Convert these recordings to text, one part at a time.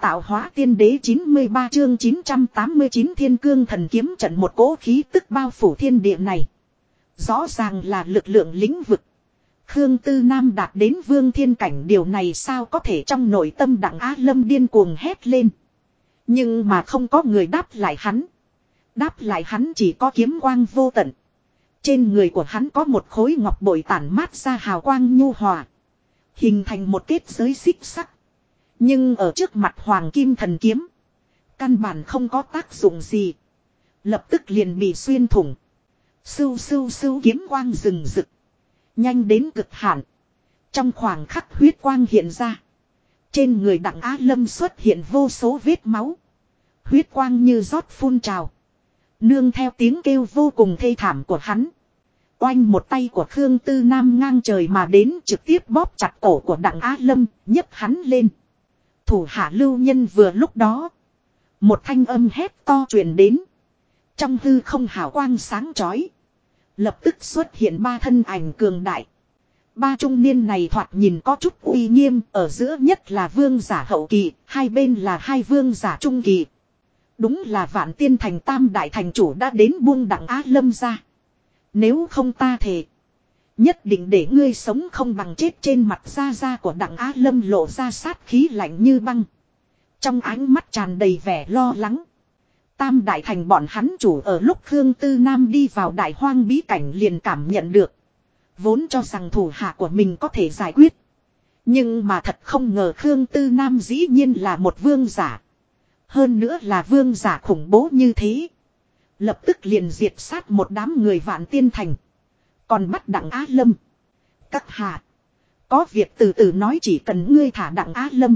tạo hóa tiên đế 93 chương 989 thiên cương thần kiếm trận, một cỗ khí tức bao phủ thiên địa này. Rõ ràng là lực lượng lĩnh vực. Khương Tư Nam đạt đến vương thiên cảnh, điều này sao có thể? Trong nội tâm Đặng Á Lâm điên cuồng hét lên. Nhưng mà không có người đáp lại hắn. Đáp lại hắn chỉ có kiếm quang vô tận. Trên người của hắn có một khối ngọc bội tản mát ra hào quang nhu hòa, hình thành một kết giới xích sắc. Nhưng ở trước mặt hoàng kim thần kiếm, căn bản không có tác dụng gì. Lập tức liền bị xuyên thủng. Sưu sưu sưu, kiếm quang rừng rực, nhanh đến cực hạn. Trong khoảng khắc huyết quang hiện ra. Trên người Đặng Á Lâm xuất hiện vô số vết máu. Huyết quang như rót phun trào. Nương theo tiếng kêu vô cùng thê thảm của hắn. Oanh, một tay của Khương Tư Nam ngang trời mà đến, trực tiếp bóp chặt cổ của Đặng Á Lâm, nhấc hắn lên. Thủ hạ lưu nhân vừa lúc đó, một thanh âm hét to truyền đến. Trong hư không hào quang sáng chói, lập tức xuất hiện ba thân ảnh cường đại. Ba trung niên này thoạt nhìn có chút uy nghiêm, ở giữa nhất là vương giả hậu kỳ, hai bên là hai vương giả trung kỳ. Đúng là Vạn Tiên Thành tam đại thành chủ đã đến buông Đặng Á Lâm ra. Nếu không ta thề, nhất định để ngươi sống không bằng chết. Trên mặt da của Đặng Á Lâm lộ ra sát khí lạnh như băng. Trong ánh mắt tràn đầy vẻ lo lắng. Tam đại thành bọn hắn chủ ở lúc Khương Tư Nam đi vào đại hoang bí cảnh liền cảm nhận được. Vốn cho rằng thủ hạ của mình có thể giải quyết. Nhưng mà thật không ngờ Khương Tư Nam dĩ nhiên là một vương giả. Hơn nữa là vương giả khủng bố như thế. Lập tức liền diệt sát một đám người Vạn Tiên Thành. Còn bắt Đặng Á Lâm. Các hạ, có việc từ từ nói, chỉ cần ngươi thả Đặng Á Lâm,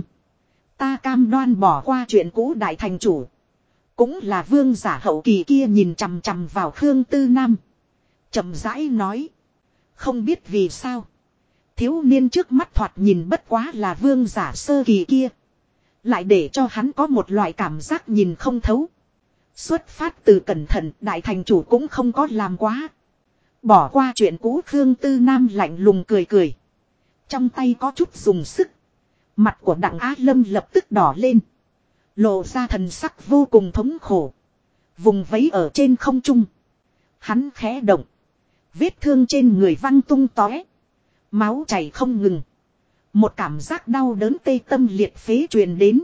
ta cam đoan bỏ qua chuyện cũ. Đại thành chủ, cũng là vương giả hậu kỳ kia nhìn chằm chằm vào Khương Tư Nam, chậm rãi nói. Không biết vì sao, thiếu niên trước mắt thoạt nhìn bất quá là vương giả sơ kỳ kia, lại để cho hắn có một loại cảm giác nhìn không thấu. Xuất phát từ cẩn thận, đại thành chủ cũng không có làm quá. Bỏ qua chuyện cũ. Khương Tư Nam lạnh lùng cười cười, trong tay có chút dùng sức. Mặt của Đặng Á Lâm lập tức đỏ lên, lộ ra thần sắc vô cùng thống khổ, vùng vẫy ở trên không trung. Hắn khẽ động, vết thương trên người văng tung tóe, máu chảy không ngừng. Một cảm giác đau đớn tê tâm liệt phế truyền đến,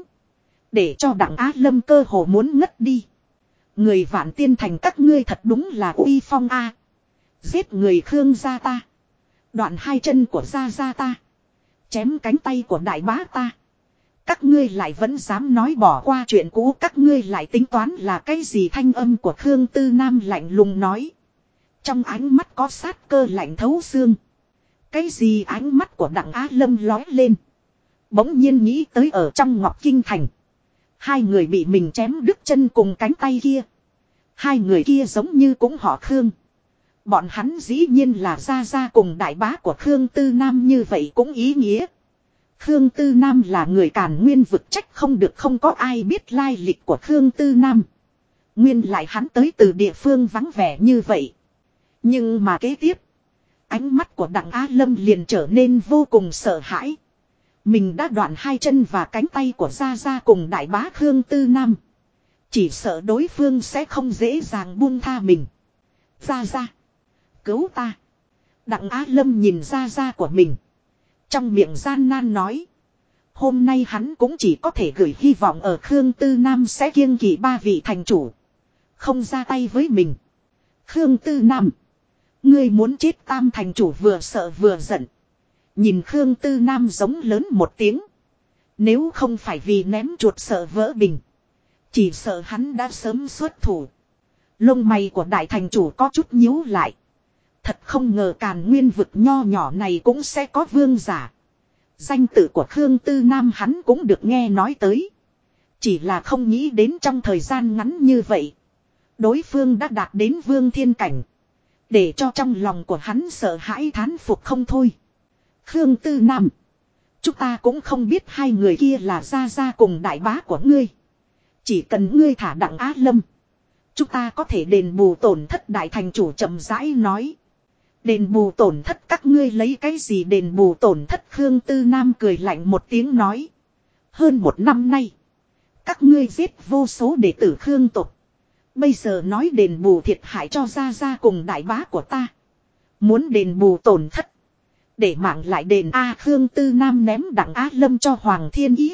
để cho Đặng Á Lâm cơ hồ muốn ngất đi. Người Vạn Tiên Thành các ngươi thật đúng là uy phong a. Giết người Khương gia ta, đoạn hai chân của gia ta, chém cánh tay của đại bá ta, các ngươi lại vẫn dám nói bỏ qua chuyện cũ. Các ngươi lại tính toán là cái gì? Thanh âm của Khương Tư Nam lạnh lùng nói, trong ánh mắt có sát cơ lạnh thấu xương. Cái gì? Ánh mắt của Đặng Á Lâm lói lên, bỗng nhiên nghĩ tới ở trong Ngọc Kinh Thành, hai người bị mình chém đứt chân cùng cánh tay kia. Hai người kia giống như cũng họ Khương. Bọn hắn dĩ nhiên là gia cùng đại bá của Khương Tư Nam, như vậy cũng ý nghĩa Khương Tư Nam là người Càn Nguyên vực, trách không được không có ai biết lai lịch của Khương Tư Nam. Nguyên lại hắn tới từ địa phương vắng vẻ như vậy. Nhưng mà kế tiếp, ánh mắt của Đặng Á Lâm liền trở nên vô cùng sợ hãi. Mình đã đoạn hai chân và cánh tay của gia cùng đại bá Khương Tư Nam, chỉ sợ đối phương sẽ không dễ dàng buông tha mình. Gia, cứu ta. Đặng Á Lâm nhìn gia của mình, trong miệng gian nan nói. Hôm nay hắn cũng chỉ có thể gửi hy vọng ở Khương Tư Nam sẽ kiêng kỵ ba vị thành chủ, không ra tay với mình. Khương Tư Nam, ngươi muốn chết. Tam thành chủ vừa sợ vừa giận, nhìn Khương Tư Nam giống lớn một tiếng. Nếu không phải vì ném chuột sợ vỡ bình, chỉ sợ hắn đã sớm xuất thủ. Lông mày của đại thành chủ có chút nhíu lại. Thật không ngờ Càn Nguyên vực nho nhỏ này cũng sẽ có vương giả. Danh tự của Khương Tư Nam hắn cũng được nghe nói tới. Chỉ là không nghĩ đến trong thời gian ngắn như vậy, đối phương đã đạt đến vương thiên cảnh, để cho trong lòng của hắn sợ hãi thán phục không thôi. Khương Tư Nam, chúng ta cũng không biết hai người kia là gia cùng đại bá của ngươi. Chỉ cần ngươi thả Đặng Á Lâm, chúng ta có thể đền bù tổn thất. Đại thành chủ chậm rãi nói. Đền bù tổn thất? Các ngươi lấy cái gì đền bù tổn thất? Khương Tư Nam cười lạnh một tiếng nói. Hơn một năm nay, Các ngươi giết vô số đệ tử Khương tộc. Bây giờ nói đền bù thiệt hại cho gia gia cùng đại bá của ta. Muốn đền bù tổn thất. Để mạng lại đền A Khương Tư Nam ném Đặng Á Lâm cho Hoàng Thiên Ý.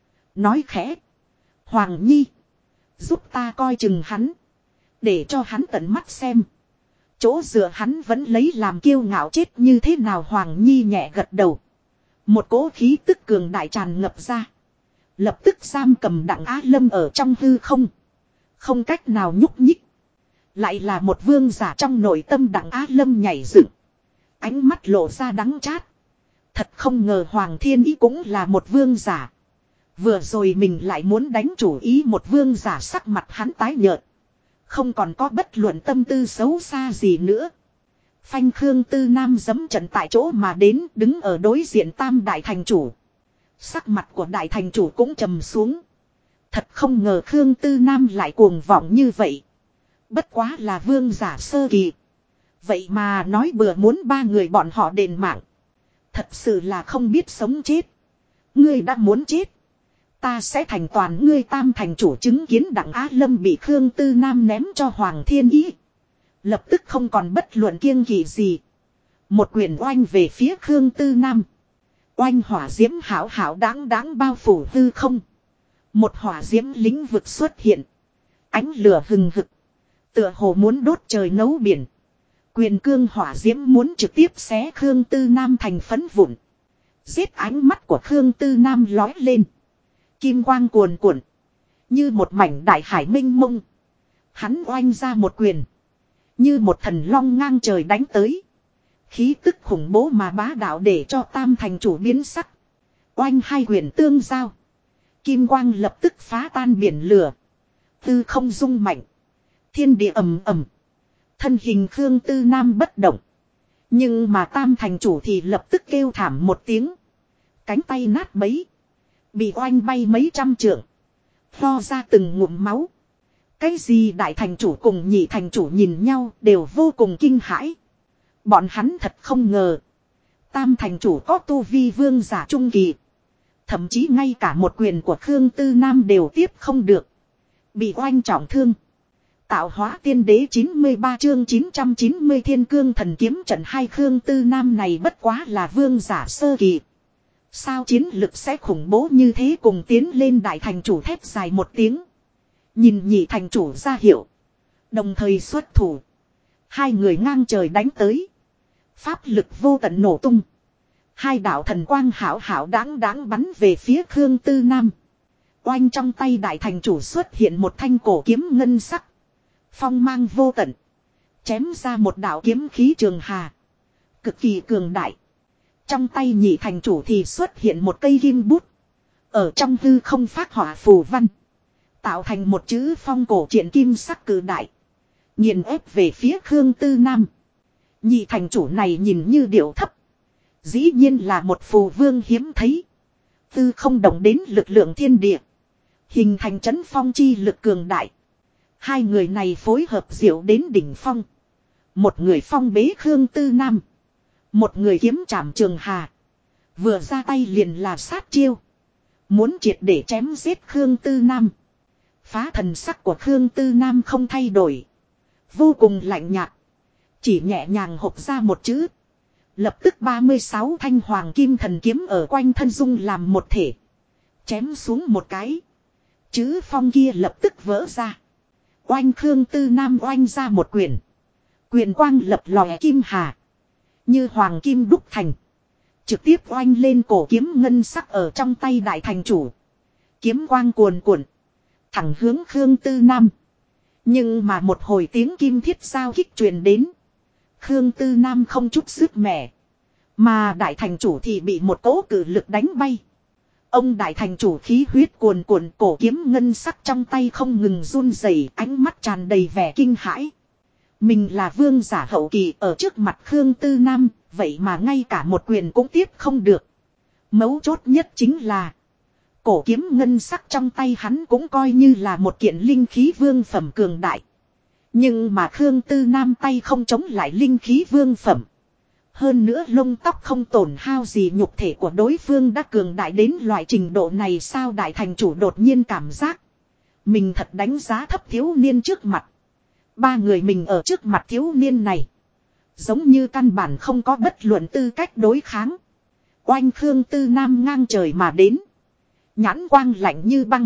Nói khẽ. Hoàng Nhi. Giúp ta coi chừng hắn. Để cho hắn tận mắt xem. Chỗ dựa hắn vẫn lấy làm kiêu ngạo chết như thế nào. Hoàng Nhi nhẹ gật đầu. Một cỗ khí tức cường đại tràn ngập ra. Lập tức giam cầm Đặng Á Lâm ở trong hư không. Không cách nào nhúc nhích. Lại là một vương giả trong nội tâm Đặng Á Lâm nhảy dựng. Ánh mắt lộ ra đắng chát. Thật không ngờ Hoàng Thiên Ý cũng là một vương giả. Vừa rồi mình lại muốn đánh chủ ý một vương giả, sắc mặt hắn tái nhợt. Không còn có bất luận tâm tư xấu xa gì nữa. Phanh Khương Tư Nam giẫm trận tại chỗ mà đến, đứng ở đối diện Tam đại thành chủ. Sắc mặt của đại thành chủ cũng trầm xuống. Thật không ngờ Khương Tư Nam lại cuồng vọng như vậy. Bất quá là vương giả sơ kỳ. Vậy mà nói bừa muốn ba người bọn họ đền mạng. Thật sự là không biết sống chết. Ngươi đã muốn chết. Ta sẽ thành toàn ngươi. Tam thành chủ chứng kiến Đặng Á Lâm bị Khương Tư Nam ném cho Hoàng Thiên Ý. Lập tức không còn bất luận kiêng kỵ gì. Một quyền oanh về phía Khương Tư Nam. Oanh hỏa diễm hảo hảo đáng đáng bao phủ hư không. Một hỏa diễm lĩnh vực xuất hiện. Ánh lửa hừng hực. Tựa hồ muốn đốt trời nấu biển. Quyền cương hỏa diễm muốn trực tiếp xé Khương Tư Nam thành phấn vụn. Giết, ánh mắt của Khương Tư Nam lói lên. Kim quang cuồn cuộn. Như một mảnh đại hải mênh mông. Hắn oanh ra một quyền. Như một thần long ngang trời đánh tới. Khí tức khủng bố mà bá đạo để cho Tam thành chủ biến sắc. Oanh hai quyền tương giao. Kim quang lập tức phá tan biển lửa. Tư không rung mạnh. Thiên địa ầm ầm. Thân hình Khương Tư Nam bất động. Nhưng mà Tam thành chủ thì lập tức kêu thảm một tiếng. Cánh tay nát bấy. Bị oanh bay mấy trăm trượng. Lo ra từng ngụm máu. Cái gì đại thành chủ cùng nhị thành chủ nhìn nhau đều vô cùng kinh hãi. Bọn hắn thật không ngờ. Tam thành chủ có tu vi vương giả trung kỳ. Thậm chí ngay cả một quyền của Khương Tư Nam đều tiếp không được. Bị oanh trọng thương. Tạo hóa tiên đế 93 chương 990 thiên cương thần kiếm trận. Hai Khương Tư Nam này bất quá là vương giả sơ kỳ. Sao chiến lực sẽ khủng bố như thế. Cùng tiến lên đại thành chủ thét dài một tiếng. Nhìn nhị thành chủ ra hiệu. Đồng thời xuất thủ. Hai người ngang trời đánh tới. Pháp lực vô tận nổ tung. Hai đạo thần quang hảo hảo đáng đáng bắn về phía Khương Tư Nam. Oanh, trong tay đại thành chủ xuất hiện một thanh cổ kiếm ngân sắc. Phong mang vô tận. Chém ra một đạo kiếm khí trường hà. Cực kỳ cường đại. Trong tay nhị thành chủ thì xuất hiện một cây kim bút. Ở trong hư không phát họa phù văn. Tạo thành một chữ phong cổ triển kim sắc cử đại. Nghiền ép về phía Khương Tư Nam. Nhị thành chủ này nhìn như điệu thấp. Dĩ nhiên là một phù vương hiếm thấy. Tư không động đến lực lượng thiên địa. Hình thành chấn phong chi lực cường đại. Hai người này phối hợp diệu đến đỉnh phong. Một người phong bế Khương Tư Nam. Một người kiếm trảm trường hà. Vừa ra tay liền là sát chiêu. Muốn triệt để chém giết Khương Tư Nam. Phá thần sắc của Khương Tư Nam không thay đổi. Vô cùng lạnh nhạt. Chỉ nhẹ nhàng hộc ra một chữ. Lập tức 36 thanh hoàng kim thần kiếm ở quanh thân dung làm một thể. Chém xuống một cái. Chữ phong kia lập tức vỡ ra. Oanh, Khương Tư Nam oanh ra một quyền. Quyền quang lập lòe kim hà. Như hoàng kim đúc thành. Trực tiếp oanh lên cổ kiếm ngân sắc ở trong tay đại thành chủ. Kiếm quang cuồn cuộn. Thẳng hướng Khương Tư Nam. Nhưng mà một hồi tiếng kim thiết giao kích truyền đến. Khương Tư Nam không chút sức mẻ. Mà đại thành chủ thì bị một cỗ cử lực đánh bay. Ông đại thành chủ khí huyết cuồn cuộn, cổ kiếm ngân sắc trong tay không ngừng run rẩy, ánh mắt tràn đầy vẻ kinh hãi. Mình là vương giả hậu kỳ ở trước mặt Khương Tư Nam, vậy mà ngay cả một quyền cũng tiếp không được. Mấu chốt nhất chính là cổ kiếm ngân sắc trong tay hắn cũng coi như là một kiện linh khí vương phẩm cường đại. Nhưng mà Khương Tư Nam tay không chống lại linh khí vương phẩm. Hơn nữa lông tóc không tổn hao gì, nhục thể của đối phương đã cường đại đến loại trình độ này. Sao đại thành chủ đột nhiên cảm giác Mình thật đánh giá thấp thiếu niên trước mặt. Ba người mình ở trước mặt thiếu niên này. Giống như căn bản không có bất luận tư cách đối kháng. Oanh Khương Tư Nam ngang trời mà đến. Nhãn quang lạnh như băng.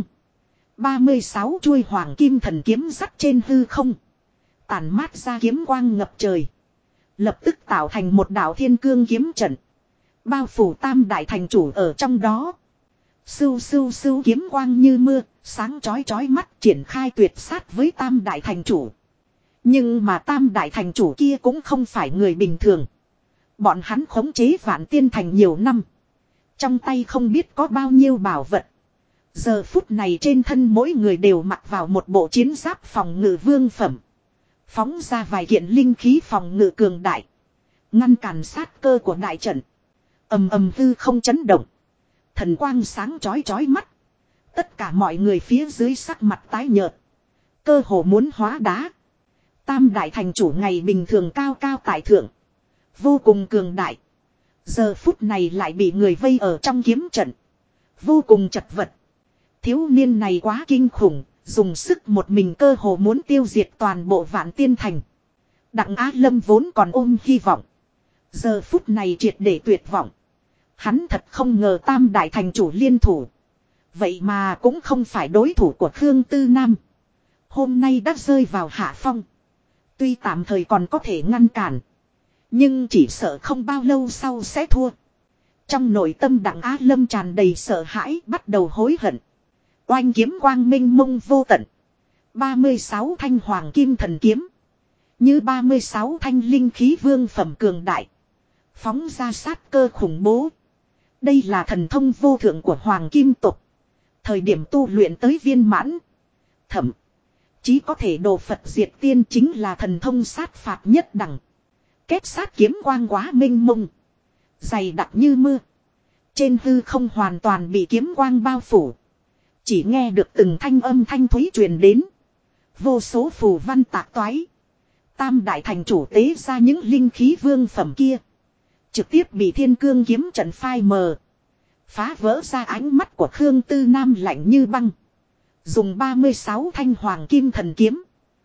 36 chuôi hoàng kim thần kiếm dắt trên hư không. Tàn mát ra kiếm quang ngập trời. Lập tức tạo thành một đạo thiên cương kiếm trận. Bao phủ tam đại thành chủ ở trong đó. Sưu sưu sưu kiếm quang như mưa, sáng chói chói mắt triển khai tuyệt sát với tam đại thành chủ. Nhưng mà tam đại thành chủ kia cũng không phải người bình thường. Bọn hắn khống chế Vạn Tiên Thành nhiều năm. Trong tay không biết có bao nhiêu bảo vật. Giờ phút này trên thân mỗi người đều mặc vào một bộ chiến giáp phòng ngự vương phẩm. Phóng ra vài kiện linh khí phòng ngự cường đại. Ngăn cản sát cơ của đại trận. Ầm ầm hư không chấn động. Thần quang sáng chói chói mắt. Tất cả mọi người phía dưới sắc mặt tái nhợt. Cơ hồ muốn hóa đá. Tam đại thành chủ ngày bình thường cao cao tại thượng. Vô cùng cường đại. Giờ phút này lại bị người vây ở trong kiếm trận. Vô cùng chật vật. Thiếu niên này quá kinh khủng. Dùng sức một mình cơ hồ muốn tiêu diệt toàn bộ Vạn Tiên Thành. Đặng Á Lâm vốn còn ôm hy vọng. Giờ phút này triệt để tuyệt vọng. Hắn thật không ngờ tam đại thành chủ liên thủ. Vậy mà cũng không phải đối thủ của Khương Tư Nam. Hôm nay đã rơi vào hạ phong. Tuy tạm thời còn có thể ngăn cản. Nhưng chỉ sợ không bao lâu sau sẽ thua. Trong nội tâm Đặng Á Lâm tràn đầy sợ hãi, bắt đầu hối hận. Oanh kiếm quang minh mông vô tận. 36 thanh hoàng kim thần kiếm. Như 36 thanh linh khí vương phẩm cường đại. Phóng ra sát cơ khủng bố. Đây là thần thông vô thượng của hoàng kim tộc. Thời điểm tu luyện tới viên mãn. Thậm chí có thể độ Phật diệt tiên chính là thần thông sát phạt nhất đẳng. Kết sát kiếm quang quá minh mông. Dày đặc như mưa. Trên hư không hoàn toàn bị kiếm quang bao phủ. Chỉ nghe được từng thanh âm thanh thúy truyền đến. Vô số phù văn tạc toái. Tam đại thành chủ tế ra những linh khí vương phẩm kia. Trực tiếp bị thiên cương kiếm trận phai mờ. Phá vỡ ra ánh mắt của Khương Tư Nam lạnh như băng. Dùng 36 thanh hoàng kim thần kiếm.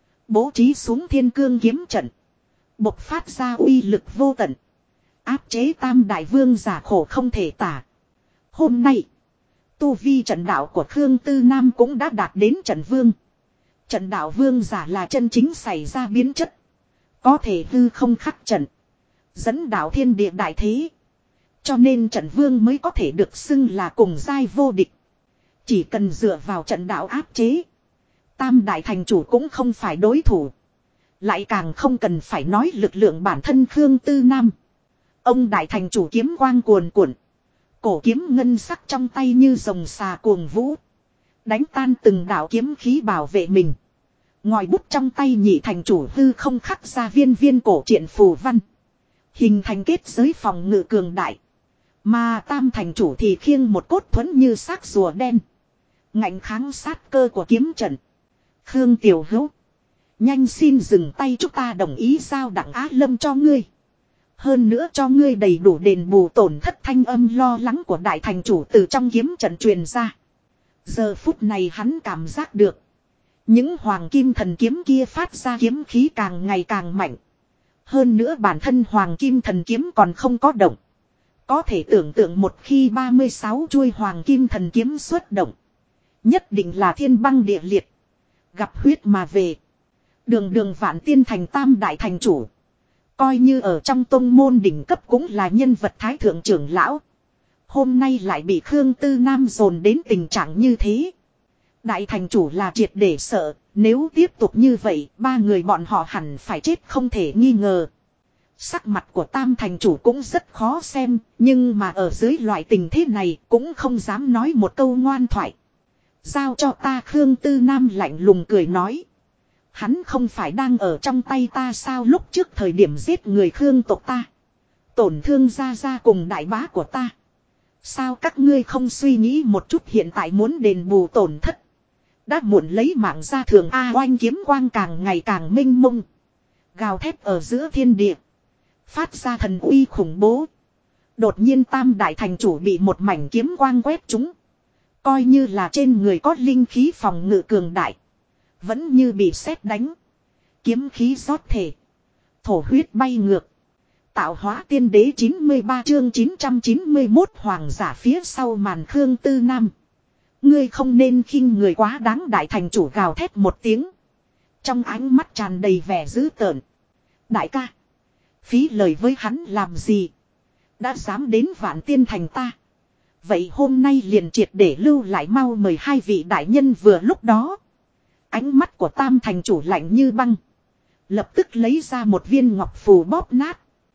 Bố trí xuống thiên cương kiếm trận. Bộc phát ra uy lực vô tận. Áp chế tam đại vương giả khổ không thể tả. Hôm nay. Tu vi trận đạo của Khương Tư Nam cũng đã đạt đến trận vương. Trận đạo vương giả là chân chính xảy ra biến chất. Có thể hư không khắc trận. Dẫn đạo thiên địa đại thế. Cho nên trận vương mới có thể được xưng là cùng giai vô địch. Chỉ cần dựa vào trận đạo áp chế. Tam đại thành chủ cũng không phải đối thủ. Lại càng không cần phải nói lực lượng bản thân Khương Tư Nam. Ông đại thành chủ kiếm quang cuồn cuộn. Cổ kiếm ngân sắc trong tay như rồng xà cuồng vũ. Đánh tan từng đạo kiếm khí bảo vệ mình. Ngòi bút trong tay nhị thành chủ hư không khắc ra viên viên cổ truyện phù văn. Hình thành kết giới phòng ngự cường đại. Mà tam thành chủ thì khiêng một cốt thuẫn như xác rùa đen. Ngạnh kháng sát cơ của kiếm trận. Khương Tiểu Hữu. Nhanh xin dừng tay, chúng ta đồng ý giao Đặng Á Lâm cho ngươi. Hơn nữa cho ngươi đầy đủ đền bù tổn thất, thanh âm lo lắng của đại thành chủ từ trong kiếm trận truyền ra. Giờ phút này hắn cảm giác được. Những hoàng kim thần kiếm kia phát ra kiếm khí càng ngày càng mạnh. Hơn nữa bản thân hoàng kim thần kiếm còn không có động. Có thể tưởng tượng một khi 36 chuôi hoàng kim thần kiếm xuất động. Nhất định là thiên băng địa liệt. Gặp huyết mà về. Đường đường Vạn Tiên Thành tam đại thành chủ. Coi như ở trong tông môn đỉnh cấp cũng là nhân vật thái thượng trưởng lão. Hôm nay lại bị Khương Tư Nam dồn đến tình trạng như thế. Đại thành chủ là triệt để sợ. Nếu tiếp tục như vậy, ba người bọn họ hẳn phải chết không thể nghi ngờ. Sắc mặt của tam thành chủ cũng rất khó xem. Nhưng mà ở dưới loại tình thế này cũng không dám nói một câu ngoan thoại. Giao cho ta, Khương Tư Nam lạnh lùng cười nói. Hắn không phải đang ở trong tay ta sao? Lúc trước thời điểm giết người Khương tộc ta. Tổn thương gia gia cùng đại bá của ta. Sao các ngươi không suy nghĩ một chút, hiện tại muốn đền bù tổn thất. Đã muộn lấy mạng ra thường A. Oanh kiếm quang càng ngày càng minh mông. Gào thét ở giữa thiên địa. Phát ra thần uy khủng bố. Đột nhiên tam đại thành chủ bị một mảnh kiếm quang quét trúng. Coi như là trên người có linh khí phòng ngự cường đại. Vẫn như bị sét đánh. Kiếm khí rót thể. Thổ huyết bay ngược. Tạo hóa tiên đế 93 chương 991 hoàng giả phía sau màn Khương Tư Nam. Ngươi không nên khinh người quá đáng, đại thành chủ gào thét một tiếng. Trong ánh mắt tràn đầy vẻ dữ tợn. Đại ca. Phí lời với hắn làm gì. Đã dám đến Vạn Tiên thành ta. Vậy hôm nay liền triệt để lưu lại, mau mời hai vị đại nhân. Vừa lúc đó. Ánh mắt của Tam thành chủ lạnh như băng. Lập tức lấy ra một viên ngọc phù bóp nát.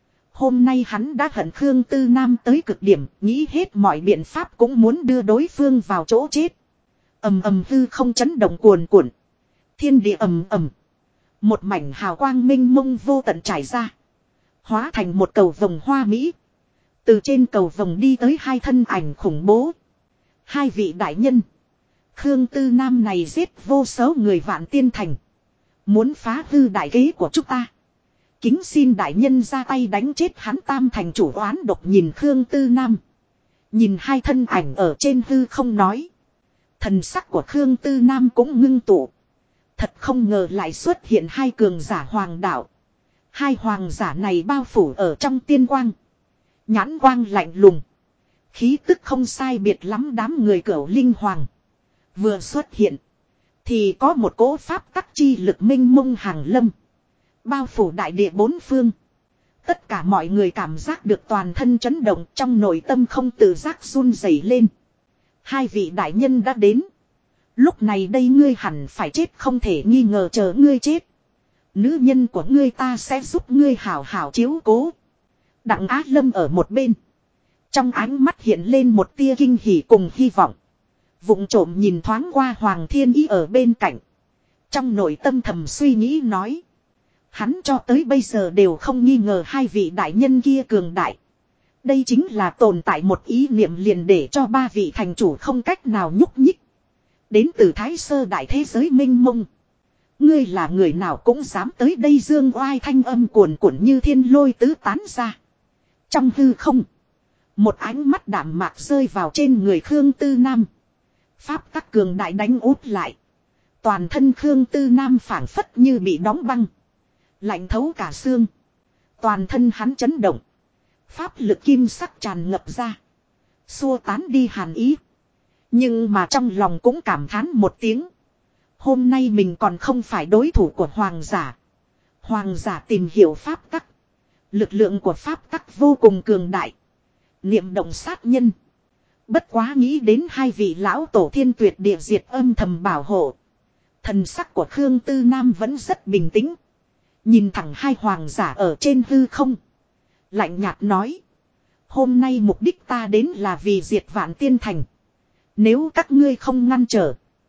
Hôm nay hắn đã hận Khương Tư Nam tới cực điểm, nghĩ hết mọi biện pháp cũng muốn đưa đối phương vào chỗ chết. Ầm ầm hư không chấn động cuồn cuộn. Thiên địa ầm ầm. Một mảnh hào quang minh mông vô tận trải ra. Hóa thành một cầu vồng hoa mỹ. Từ trên cầu vồng đi tới hai thân ảnh khủng bố. Hai vị đại nhân. Khương Tư Nam này giết vô số người Vạn Tiên thành. Muốn phá hư đại kế của chúng ta. Kính xin đại nhân ra tay đánh chết hắn. Tam thành chủ oán độc nhìn Khương Tư Nam. Nhìn hai thân ảnh ở trên hư không nói. Thần sắc của Khương Tư Nam cũng ngưng tụ. Thật không ngờ lại xuất hiện hai cường giả hoàng đạo. Hai hoàng giả này bao phủ ở trong tiên quang. Nhãn quang lạnh lùng. Khí tức không sai biệt lắm đám người Cửu Linh Hoàng. Vừa xuất hiện. Thì có một cỗ pháp tắc chi lực minh mông hàng lâm. Bao phủ đại địa bốn phương. Tất cả mọi người cảm giác được toàn thân chấn động, trong nội tâm không tự giác run rẩy lên. Hai vị đại nhân đã đến. Lúc này đây ngươi hẳn phải chết, không thể nghi ngờ, chờ ngươi chết. Nữ nhân của ngươi ta sẽ giúp ngươi hảo hảo chiếu cố. Đặng Á Lâm ở một bên. Trong ánh mắt hiện lên một tia kinh hỉ cùng hy vọng. Vụng trộm nhìn thoáng qua Hoàng Thiên Ý ở bên cạnh. Trong nội tâm thầm suy nghĩ nói. Hắn cho tới bây giờ đều không nghi ngờ hai vị đại nhân kia cường đại. Đây chính là tồn tại một ý niệm liền để cho ba vị thành chủ không cách nào nhúc nhích. Đến từ Thái Sơ đại thế giới minh mông. Ngươi là người nào cũng dám tới đây, dương oai thanh âm cuồn cuộn như thiên lôi tứ tán ra. Trong hư không. Một ánh mắt đạm mạc rơi vào trên người Khương Tư Nam. Pháp tắc cường đại đánh úp lại. Toàn thân Khương Tư Nam phảng phất như bị đóng băng. Lạnh thấu cả xương. Toàn thân hắn chấn động. Pháp lực kim sắc tràn ngập ra. Xua tán đi hàn ý. Nhưng mà trong lòng cũng cảm thán một tiếng. Hôm nay mình còn không phải đối thủ của hoàng giả. Hoàng giả tìm hiểu pháp tắc. Lực lượng của pháp tắc vô cùng cường đại. Niệm động sát nhân. Bất quá nghĩ đến hai vị lão tổ thiên tuyệt địa diệt âm thầm bảo hộ. Thần sắc của Khương Tư Nam vẫn rất bình tĩnh. Nhìn thẳng hai hoàng giả ở trên hư không. Lạnh nhạt nói. Hôm nay mục đích ta đến là vì diệt Vạn Tiên thành. Nếu các ngươi không ngăn trở.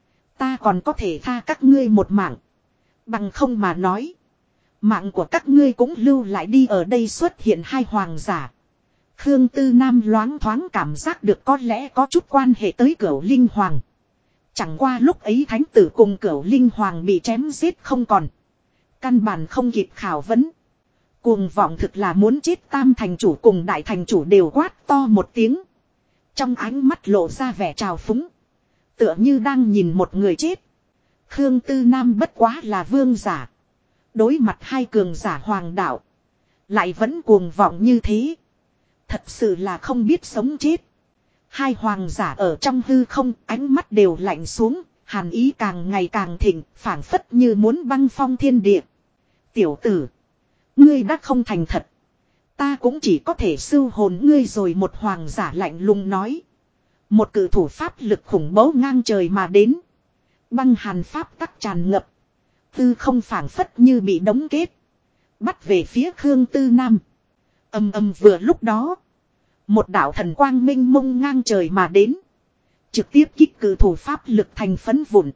Ta còn có thể tha các ngươi một mạng. Bằng không mà nói. Mạng của các ngươi cũng lưu lại đi. Ở đây xuất hiện hai hoàng giả. Khương Tư Nam loáng thoáng cảm giác được có lẽ có chút quan hệ tới Cửu Linh Hoàng. Chẳng qua lúc ấy thánh tử cùng Cửu Linh Hoàng bị chém giết không còn. Căn bản không kịp khảo vấn. Cuồng vọng thực là muốn chết. Tam thành chủ cùng đại thành chủ đều quát to một tiếng. Trong ánh mắt lộ ra vẻ trào phúng. Tựa như đang nhìn một người chết. Khương Tư Nam bất quá là vương giả. Đối mặt hai cường giả hoàng đạo. Lại vẫn cuồng vọng như thế. Thật sự là không biết sống chết. Hai hoàng giả ở trong hư không, ánh mắt đều lạnh xuống. Hàn ý càng ngày càng thịnh, phảng phất như muốn băng phong thiên địa. Tiểu tử, ngươi đã không thành thật. Ta cũng chỉ có thể sưu hồn ngươi rồi. Một hoàng giả lạnh lùng nói. Một cự thủ pháp lực khủng bố ngang trời mà đến. Băng hàn pháp tắc tràn ngập. Tư không phảng phất như bị đóng kết. Bắt về phía Khương Tư Nam. Ầm ầm vừa lúc đó. Một đạo thần quang minh mông ngang trời mà đến. Trực tiếp kích cự thủ pháp lực thành phấn vụn.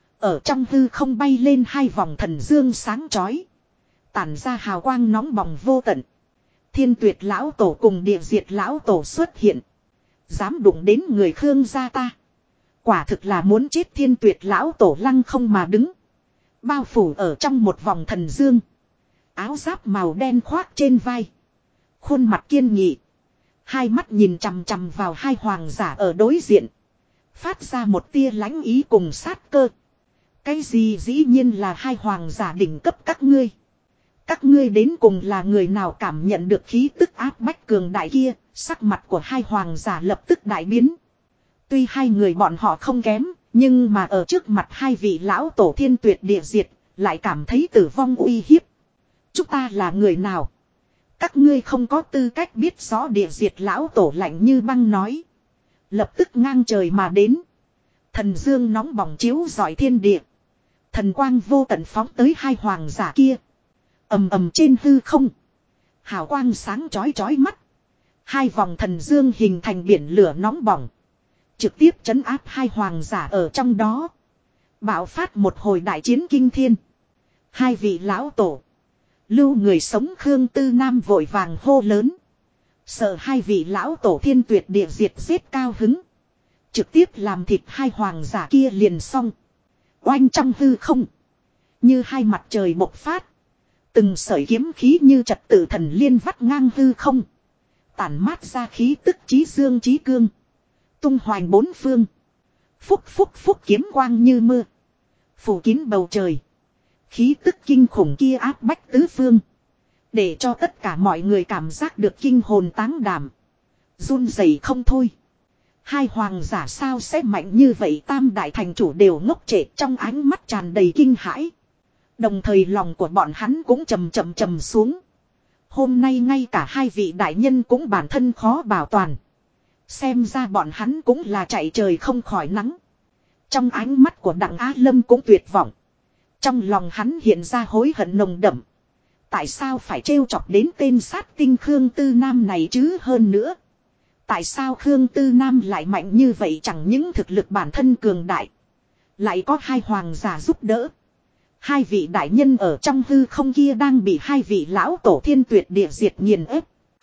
Ở trong hư không bay lên hai vòng thần dương sáng chói. Tản ra hào quang nóng bỏng vô tận. Thiên tuyệt lão tổ cùng địa diệt lão tổ xuất hiện. Dám đụng đến người Khương gia ta. Quả thực là muốn chết. Thiên tuyệt lão tổ lăng không mà đứng. Bao phủ ở trong một vòng thần dương. Áo giáp màu đen khoác trên vai. Khuôn mặt kiên nghị. Hai mắt nhìn chằm chằm vào hai hoàng giả ở đối diện. Phát ra một tia lãnh ý cùng sát cơ. Cái gì dĩ nhiên là hai hoàng giả đỉnh cấp các ngươi. Các ngươi đến cùng là người nào cảm nhận được khí tức áp bách cường đại kia, sắc mặt của hai hoàng giả lập tức đại biến. Tuy hai người bọn họ không kém, nhưng mà ở trước mặt hai vị lão tổ thiên tuyệt địa diệt, lại cảm thấy tử vong uy hiếp. Chúng ta là người nào? Các ngươi không có tư cách biết rõ địa diệt lão tổ lạnh như băng nói. Lập tức ngang trời mà đến. Thần dương nóng bỏng chiếu rọi thiên địa. Thần quang vô tận phóng tới hai hoàng giả kia. Ầm ầm trên hư không. Hào quang sáng chói chói mắt. Hai vòng thần dương hình thành biển lửa nóng bỏng. Trực tiếp trấn áp hai hoàng giả ở trong đó. Bạo phát một hồi đại chiến kinh thiên. Hai vị lão tổ. Lưu người sống Khương Tư Nam vội vàng hô lớn. Sợ hai vị lão tổ thiên tuyệt địa diệt giết cao hứng. Trực tiếp làm thịt hai hoàng giả kia liền xong. Oanh trong hư không. Như hai mặt trời bộc phát. Từng sợi kiếm khí như trật tự thần liên vắt ngang hư không. Tản mát ra khí tức chí dương chí cương. Tung hoành bốn phương. Phúc phúc phúc kiếm quang như mưa. Phủ kín bầu trời. Khí tức kinh khủng kia áp bách tứ phương. Để cho tất cả mọi người cảm giác được kinh hồn táng đảm. Run rẩy không thôi. Hai hoàng giả sao sẽ mạnh như vậy, tam đại thành chủ đều ngốc trệ trong ánh mắt tràn đầy kinh hãi. Đồng thời lòng của bọn hắn cũng trầm xuống. Hôm nay ngay cả hai vị đại nhân cũng bản thân khó bảo toàn. Xem ra bọn hắn cũng là chạy trời không khỏi nắng. Trong ánh mắt của Đặng Á Lâm cũng tuyệt vọng. Trong lòng hắn hiện ra hối hận nồng đậm. Tại sao phải trêu chọc đến tên sát tinh Khương Tư Nam này chứ, hơn nữa. Tại sao Khương Tư Nam lại mạnh như vậy, chẳng những thực lực bản thân cường đại. Lại có hai hoàng giả giúp đỡ. Hai vị đại nhân ở trong hư không kia đang bị hai vị lão tổ thiên tuyệt địa diệt nghiền ép.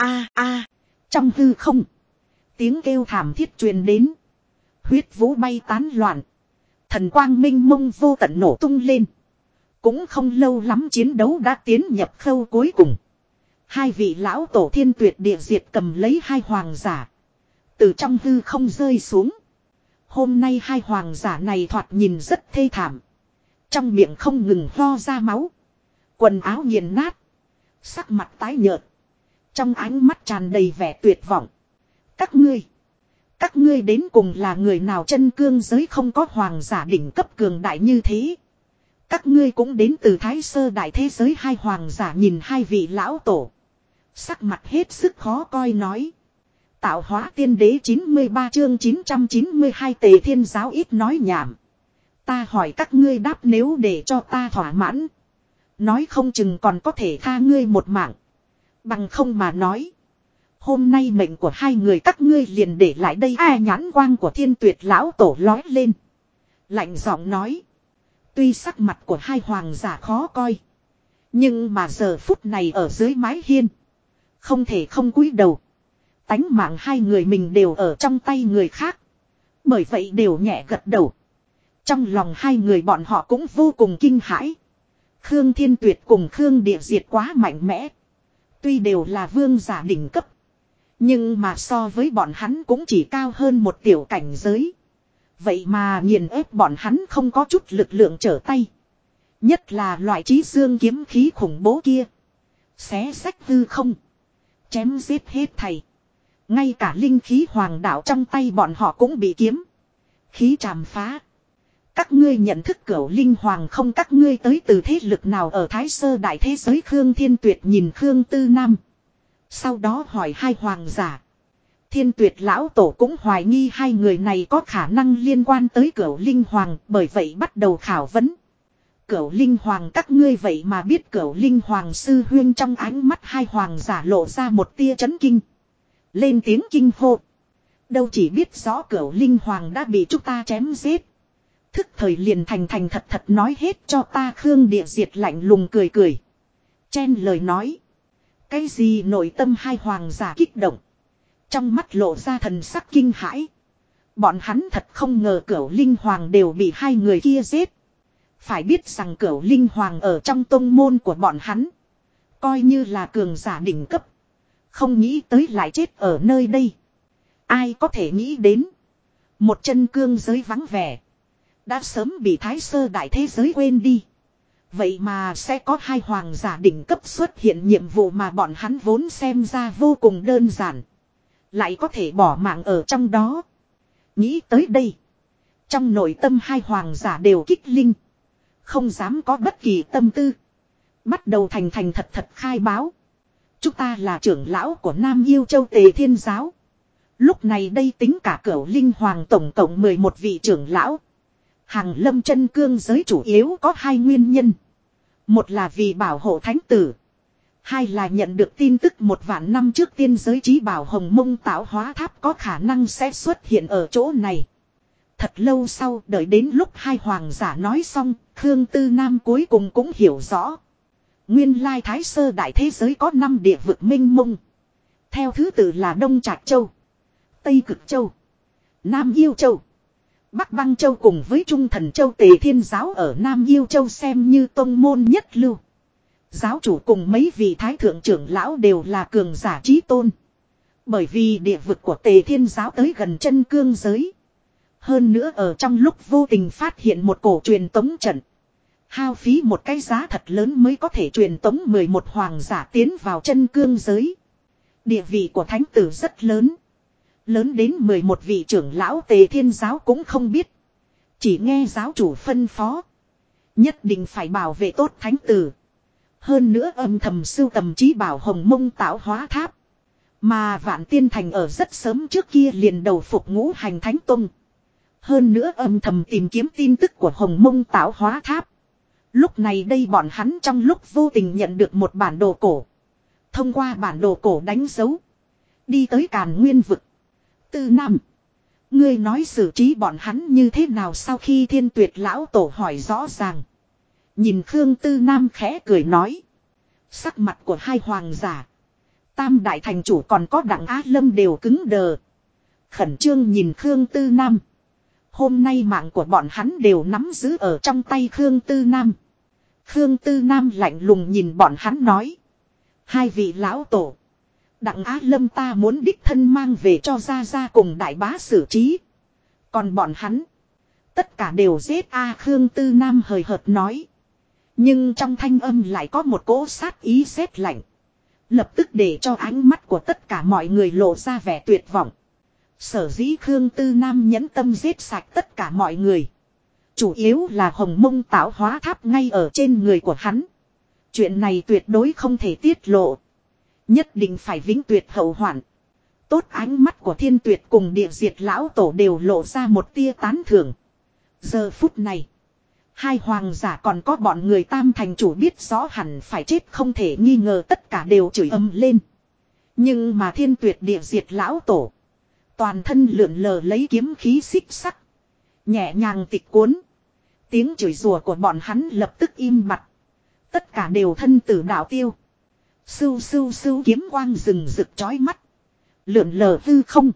Trong hư không. Tiếng kêu thảm thiết truyền đến. Huyết vũ bay tán loạn. Thần quang minh mông vô tận nổ tung lên. Cũng không lâu lắm chiến đấu đã tiến nhập khâu cuối cùng. Hai vị lão tổ thiên tuyệt địa diệt cầm lấy hai hoàng giả. Từ trong hư không rơi xuống. Hôm nay hai hoàng giả này thoạt nhìn rất thê thảm. Trong miệng không ngừng ho ra máu. Quần áo nghiền nát. Sắc mặt tái nhợt. Trong ánh mắt tràn đầy vẻ tuyệt vọng. Các ngươi đến cùng là người nào, chân cương giới không có hoàng giả đỉnh cấp cường đại như thế. Các ngươi cũng đến từ Thái Sơ đại thế giới. Hai hoàng giả nhìn hai vị lão tổ. Sắc mặt hết sức khó coi nói. Tạo hóa tiên đế 93 chương 992 Tề Thiên giáo ít nói nhảm. Ta hỏi các ngươi đáp, nếu để cho ta thỏa mãn. Nói không chừng còn có thể tha ngươi một mạng. Bằng không mà nói. Hôm nay mệnh của hai người các ngươi liền để lại đây. Nhãn quang của thiên tuyệt lão tổ lói lên. Lạnh giọng nói. Tuy sắc mặt của hai hoàng giả khó coi. Nhưng mà giờ phút này ở dưới mái hiên. Không thể không cúi đầu. Tánh mạng hai người mình đều ở trong tay người khác. Bởi vậy đều nhẹ gật đầu. Trong lòng hai người bọn họ cũng vô cùng kinh hãi. Khương Thiên Tuyệt cùng Khương Địa Diệt quá mạnh mẽ. Tuy đều là vương giả đỉnh cấp. Nhưng mà so với bọn hắn cũng chỉ cao hơn một tiểu cảnh giới. Vậy mà nghiền ép bọn hắn không có chút lực lượng trở tay. Nhất là loại trí dương kiếm khí khủng bố kia. Xé sách hư không. Chém giết hết thầy. Ngay cả linh khí hoàng đạo trong tay bọn họ cũng bị kiếm khí trảm phá. Các ngươi nhận thức Cửu Linh Hoàng không? Các ngươi tới từ thế lực nào ở Thái Sơ đại thế giới? Khương Thiên Tuyệt nhìn Khương Tư Nam. Sau đó hỏi hai hoàng giả. Thiên Tuyệt lão tổ cũng hoài nghi hai người này có khả năng liên quan tới Cửu Linh Hoàng, bởi vậy bắt đầu khảo vấn. Cửu Linh Hoàng, các ngươi vậy mà biết Cửu Linh Hoàng sư huyên? Trong ánh mắt hai hoàng giả lộ ra một tia chấn kinh. Lên tiếng kinh hô. Đâu chỉ biết rõ Cửu Linh Hoàng đã bị chúng ta chém giết. Thức thời liền thành thật nói hết cho ta. Khương Địa Diệt lạnh lùng cười cười. Chen lời nói. Cái gì? Nội tâm hai hoàng giả kích động. Trong mắt lộ ra thần sắc kinh hãi. Bọn hắn thật không ngờ Cửu Linh Hoàng đều bị hai người kia giết. Phải biết rằng Cửu Linh Hoàng ở trong tông môn của bọn hắn. Coi như là cường giả đỉnh cấp. Không nghĩ tới lại chết ở nơi đây. Ai có thể nghĩ đến. Một chân cương giới vắng vẻ. Đã sớm bị thái sơ đại thế giới quên đi. Vậy mà sẽ có hai hoàng giả đỉnh cấp xuất hiện nhiệm vụ mà bọn hắn vốn xem ra vô cùng đơn giản. Lại có thể bỏ mạng ở trong đó. Nghĩ tới đây. Trong nội tâm hai hoàng giả đều kích linh. Không dám có bất kỳ tâm tư. Bắt đầu thành thật thật khai báo. Chúng ta là trưởng lão của Nam Yêu Châu Tề Thiên Giáo. Lúc này đây tính cả Cửu Linh Hoàng tổng cộng 11 vị trưởng lão. Hàng lâm chân cương giới chủ yếu có hai nguyên nhân. Một là vì bảo hộ thánh tử. Hai là nhận được tin tức 1.000 năm trước tiên giới chí bảo Hồng Mông tạo hóa tháp có khả năng sẽ xuất hiện ở chỗ này. Thật lâu sau đợi đến lúc hai hoàng giả nói xong, Khương Tư Nam cuối cùng cũng hiểu rõ. Nguyên lai Thái Sơ đại thế giới có 5 địa vực minh mông. Theo thứ tự là Đông Trạch Châu, Tây Cực Châu, Nam Yêu Châu, Bắc Băng Châu cùng với Trung Thần Châu. Tề Thiên Giáo ở Nam Yêu Châu xem như tông môn nhất lưu. Giáo chủ cùng mấy vị thái thượng trưởng lão đều là cường giả chí tôn. Bởi vì địa vực của Tề Thiên Giáo tới gần chân cương giới. Hơn nữa ở trong lúc vô tình phát hiện một cổ truyền tống trận. Hao phí một cái giá thật lớn mới có thể truyền tống 11 hoàng giả tiến vào chân cương giới. Địa vị của thánh tử rất lớn. Lớn đến 11 vị trưởng lão Tề Thiên Giáo cũng không biết. Chỉ nghe giáo chủ phân phó. Nhất định phải bảo vệ tốt thánh tử. Hơn nữa âm thầm sưu tầm chí bảo Hồng Mông tạo hóa tháp. Mà Vạn Tiên Thành ở rất sớm trước kia liền đầu phục ngũ hành thánh tông. Hơn nữa âm thầm tìm kiếm tin tức của Hồng Mông tạo hóa tháp. Lúc này đây bọn hắn trong lúc vô tình nhận được một bản đồ cổ. Thông qua bản đồ cổ đánh dấu. Đi tới Càn Nguyên vực. Tư Nam. Ngươi nói xử trí bọn hắn như thế nào sau khi Thiên Tuyệt lão tổ hỏi rõ ràng. Nhìn Khương Tư Nam khẽ cười nói. Sắc mặt của hai hoàng giả. Tam đại thành chủ còn có Đặng Á Lâm đều cứng đờ. Khẩn trương nhìn Khương Tư Nam. Hôm nay mạng của bọn hắn đều nắm giữ ở trong tay Khương Tư Nam. Khương Tư Nam lạnh lùng nhìn bọn hắn nói. Hai vị lão tổ. Đặng Á Lâm ta muốn đích thân mang về cho Gia Gia cùng đại bá xử trí. Còn bọn hắn. Tất cả đều giết Khương Tư Nam hời hợt nói. Nhưng trong thanh âm lại có một cỗ sát ý rét lạnh. Lập tức để cho ánh mắt của tất cả mọi người lộ ra vẻ tuyệt vọng. Sở dĩ Khương Tư Nam nhẫn tâm giết sạch tất cả mọi người. Chủ yếu là Hồng Mông tạo hóa tháp ngay ở trên người của hắn. Chuyện này tuyệt đối không thể tiết lộ. Nhất định phải vĩnh tuyệt hậu hoạn. Tốt ánh mắt của Thiên Tuyệt cùng Địa Diệt lão tổ đều lộ ra một tia tán thưởng. Giờ phút này. Hai hoàng giả còn có bọn người Tam thành chủ biết rõ hẳn phải chết không thể nghi ngờ, tất cả đều chửi ầm lên. Nhưng mà Thiên Tuyệt Địa Diệt lão tổ. Toàn thân lượn lờ lấy kiếm khí xích sắc. Nhẹ nhàng tịch cuốn. Tiếng chửi rủa của bọn hắn lập tức im bặt. Tất cả đều thân tử đạo tiêu. Sưu sưu sưu kiếm quang rừng rực chói mắt. Lượn lờ hư không.